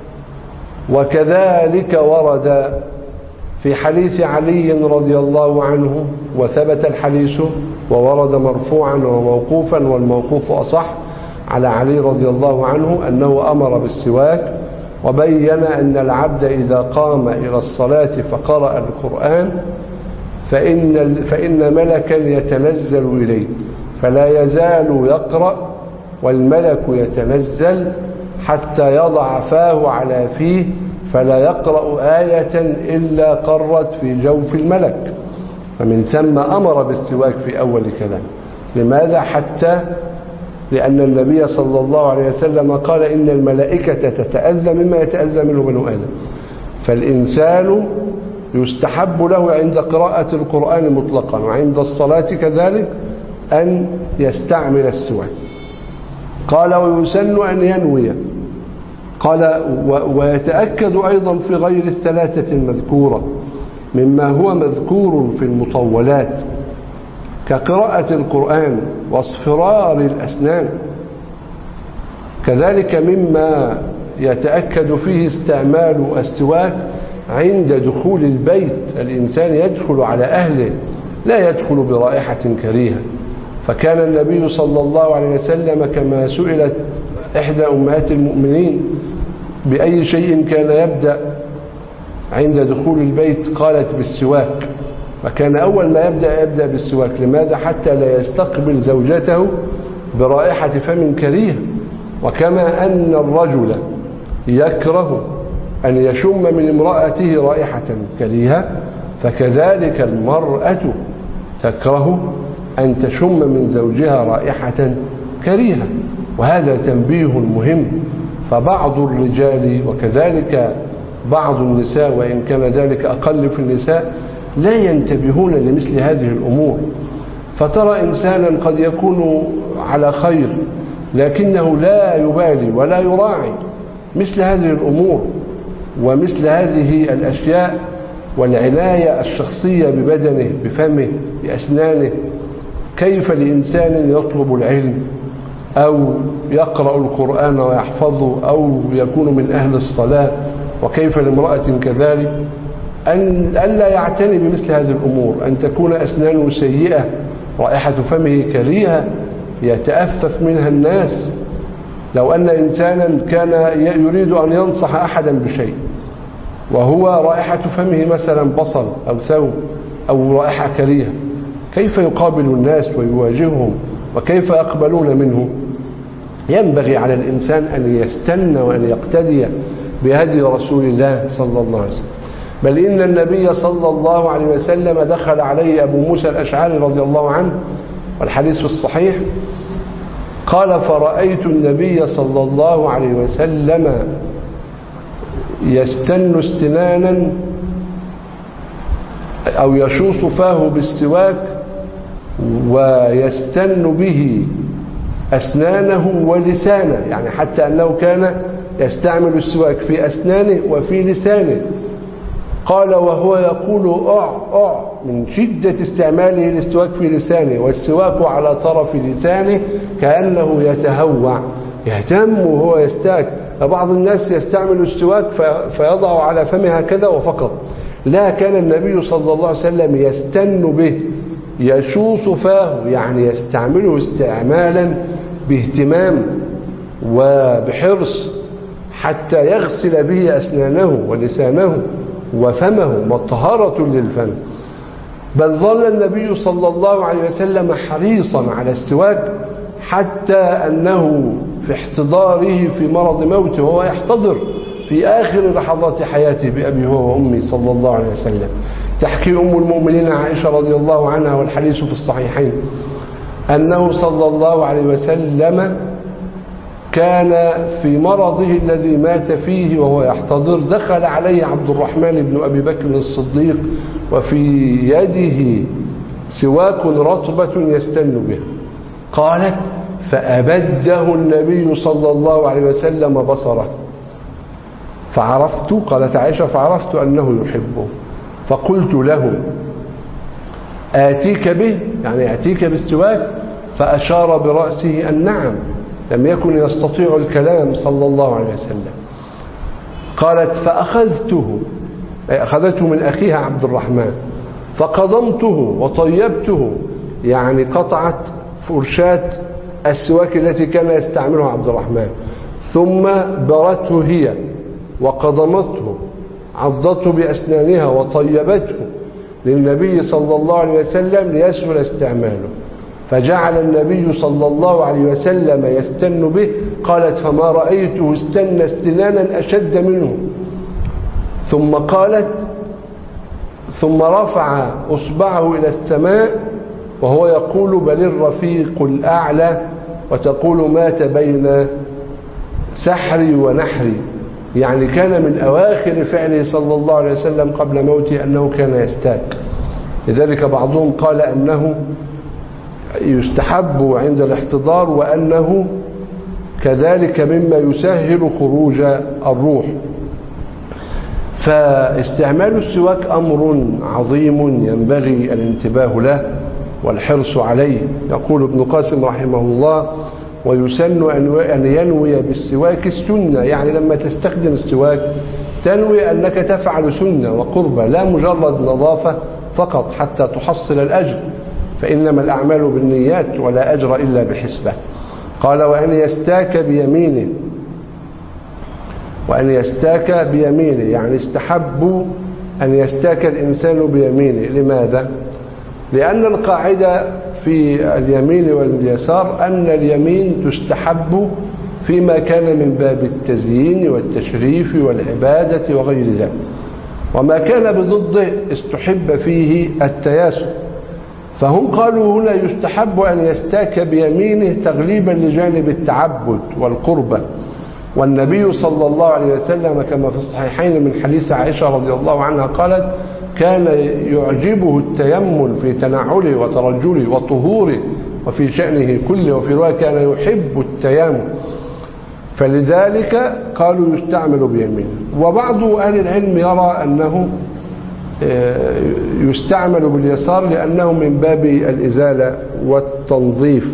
وكذلك ورد في حديث علي رضي الله عنه وثبت الحديث وورد مرفوعا وموقوفا، والموقوف أصح على علي رضي الله عنه أنه أمر بالسواك، وبين أن العبد إذا قام إلى الصلاة فقرأ القرآن فإن, فإن ملكا يتنزل إليه فلا يزال يقرأ، والملك يتنزل حتى يضع فاه على فيه فلا يقرأ آية إلا قرت في جوف الملك. فمن ثم أمر بالسواك في أول كلام. لماذا؟ حتى لأن النبي صلى الله عليه وسلم قال إن الملائكة تتأذى مما يتأذى منه بنو آدم. فالإنسان يستحب له عند قراءة القرآن مطلقا وعند الصلاة كذلك أن يستعمل السواك. قال ويسن أن ينوي. قال ويتأكد أيضا في غير الثلاثة المذكورة مما هو مذكور في المطولات كقراءة القرآن واصفرار الأسنان. كذلك مما يتأكد فيه استعمال السواك عند دخول البيت، الإنسان يدخل على أهله لا يدخل برائحة كريهة. فكان النبي صلى الله عليه وسلم كما سئلت إحدى أمهات المؤمنين بأي شيء كان يبدأ عند دخول البيت قالت بالسواك، فكان أول ما يبدأ يبدأ بالسواك. لماذا؟ حتى لا يستقبل زوجته برائحة فم كريه. وكما أن الرجل يكره أن يشم من امرأته رائحة كريهة فكذلك المرأة تكره أن تشم من زوجها رائحة كريهة. وهذا تنبيه مهم. فبعض الرجال وكذلك بعض النساء وإن كان ذلك أقل في النساء لا ينتبهون لمثل هذه الأمور. فترى إنسانا قد يكون على خير لكنه لا يبالي ولا يراعي مثل هذه الأمور ومثل هذه الأشياء والعناية الشخصية ببدنه بفمه بأسنانه. كيف لإنسان يطلب العلم أو يقرأ القرآن ويحفظه أو يكون من أهل الصلاة، وكيف لامرأة كذلك، أن ألا يعتني بمثل هذه الأمور، أن تكون أسنانه سيئة، رائحة فمه كريهة يتأفف منها الناس. لو أن إنسانا كان يريد أن ينصح أحدا بشيء وهو رائحة فمه مثلا بصل أو ثوم أو رائحة كريهة، كيف يقابل الناس ويواجههم وكيف يقبلون منه؟ ينبغي على الإنسان أن يستنى وأن يقتدي بهدي رسول الله صلى الله عليه وسلم. بل إن النبي صلى الله عليه وسلم دخل عليه أبو موسى الأشعري رضي الله عنه، والحديث الصحيح، قال: فرأيت النبي صلى الله عليه وسلم يستن استنانا أو يشوص فاه بالسواك ويستن به أسنانه ولسانه، يعني حتى أنه كان يستعمل السواك في أسنانه وفي لسانه. قال: وهو يقول أع أع من شدة استعماله للسواك في لسانه، والسواك على طرف لسانه كأنه يتهوع، يهتم وهو يستاك. بعض الناس يستعمل السواك فيضع على فمه هكذا وفقط، لا، كان النبي صلى الله عليه وسلم يستن به، يشوص فاه، يعني يستعمله استعمالا باهتمام وبحرص حتى يغسل به أسنانه ولسانه وفمه، مطهرة للفم. بل ظل النبي صلى الله عليه وسلم حريصا على السواك حتى أنه في احتضاره في مرض موته وهو يحتضر في آخر لحظات حياته بأبي هو وأمي صلى الله عليه وسلم، تحكي أم المؤمنين عائشة رضي الله عنها والحديث في الصحيحين أنه صلى الله عليه وسلم كان في مرضه الذي مات فيه وهو يحتضر، دخل عليه عبد الرحمن بن أبي بكر الصديق وفي يده سواك رطبة يستن به. قالت: فأبده النبي صلى الله عليه وسلم بصره، فعرفت، قالت عائشة، فعرفت أنه يحبه، فقلت له: آتيك به، يعني آتيك بالسواك؟ فأشار برأسه أن نعم، لم يكن يستطيع الكلام صلى الله عليه وسلم. قالت: فأخذته، أي أخذته من أخيها عبد الرحمن، فقضمته وطيبته، يعني قطعت فرشاة السواك التي كان يستعملها عبد الرحمن، ثم برته هي وقضمته، عضته بأسنانها وطيبته للنبي صلى الله عليه وسلم ليسهل استعماله، فجعل النبي صلى الله عليه وسلم يستن به. قالت: فما رأيته استن استنانا أشد منه. ثم قالت: ثم رفع أصبعه إلى السماء وهو يقول: بل الرفيق الأعلى، وتقول: مات بين سحري ونحري، يعني كان من أواخر فعله صلى الله عليه وسلم قبل موته أنه كان يستاك. لذلك بعضهم قال أنه يستحب عند الاحتضار، وأنه كذلك مما يسهل خروج الروح. فاستعمال السواك أمر عظيم ينبغي الانتباه له والحرص عليه. يقول ابن قاسم رحمه الله: ويسن أن ينوي بالسواك السنة، يعني لما تستخدم السواك تنوي أنك تفعل سنة وقربة، لا مجرد نظافة فقط حتى تحصل الأجر، فإنما الأعمال بالنيات ولا أجر إلا بحسبة. قال: وأن يستاك بيمينه، وأن يستاك بيمينه يعني استحب أن يستاك الإنسان بيمينه. لماذا؟ لأن القاعدة في اليمين واليسار أن اليمين تستحب فيما كان من باب التزيين والتشريف والعبادة وغير ذلك، وما كان بضده استحب فيه التياسر. فهم قالوا هنا يستحب أن يستاك بيمينه تغليبا لجانب التعبد والقربة. والنبي صلى الله عليه وسلم كما في الصحيحين من حديث عائشة رضي الله عنها قالت: كان يعجبه التيمم في تنعله وترجله وطهوره وفي شأنه كله، وفي رواية كان يحب التيمم، فلذلك قالوا يستعمل بيمينه. وبعض أهل العلم يرى أنه يستعمل باليسار لأنه من باب الإزالة والتنظيف.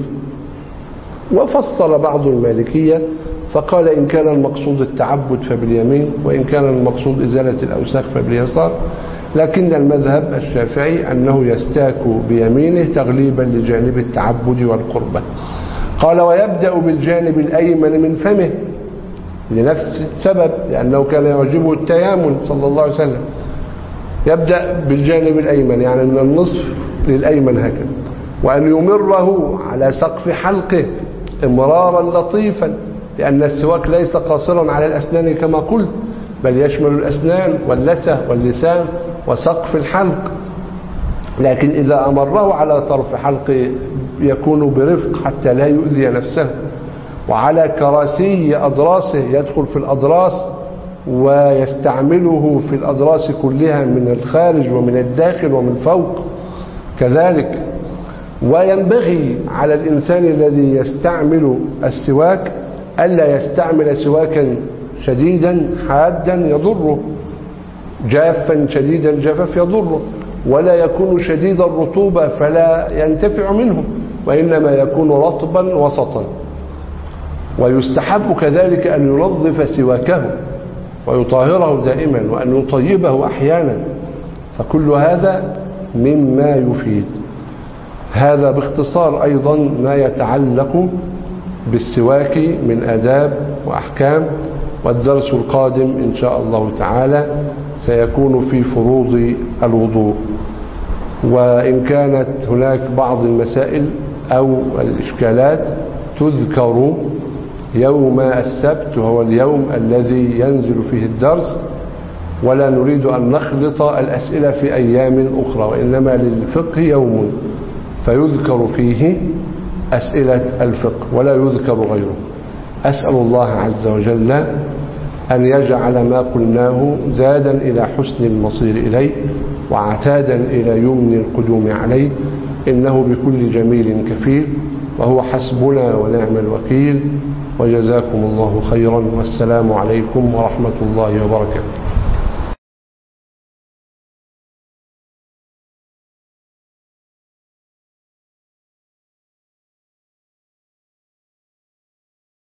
وفصل بعض المالكية فقال إن كان المقصود التعبد فباليمين، وإن كان المقصود إزالة الأوساخ فباليسار، لكن المذهب الشافعي أنه يستاك بيمينه تغليبا لجانب التعبد والقربة. قال ويبدأ بالجانب الأيمن من فمه لنفس السبب، لأنه كان يعجبه التيامن صلى الله عليه وسلم. يبدأ بالجانب الأيمن يعني من النصف للأيمن هكذا، وأن يمره على سقف حلقه إمرارا لطيفا، لأن السواك ليس قاصرا على الأسنان كما قلت، بل يشمل الأسنان واللثة واللسان وسقف الحلق. لكن إذا أمره على طرف حلقه يكون برفق حتى لا يؤذي نفسه، وعلى كراسي أضراسه يدخل في الأضراس ويستعمله في الأضراس كلها من الخارج ومن الداخل ومن فوق كذلك. وينبغي على الإنسان الذي يستعمل السواك ألا يستعمل سواكا شديدا حادا يضره، جافا شديدا الجفاف يضره، ولا يكون شديد الرطوبة فلا ينتفع منه، وإنما يكون رطبا وسطا. ويستحب كذلك أن ينظف سواكه ويطهره دائما، وأن يطيبه أحيانا، فكل هذا مما يفيد. هذا باختصار أيضا ما يتعلق بالسواك من آداب وأحكام، والدرس القادم إن شاء الله تعالى سيكون في فروض الوضوء. وإن كانت هناك بعض المسائل أو الإشكالات تذكر يوم السبت، وهو اليوم الذي ينزل فيه الدرس، ولا نريد أن نخلط الأسئلة في أيام أخرى، وإنما للفقه يوم فيذكر فيه أسئلة الفقه ولا يذكر غيره. أسأل الله عز وجل أن يجعل ما قلناه زادا إلى حسن المصير إليه، وعتادا إلى يمن القدوم عليه، إنه بكل جميل كفيل، وهو حسبنا ونعم الوكيل. وجزاكم الله خيرا، والسلام عليكم ورحمة الله وبركاته.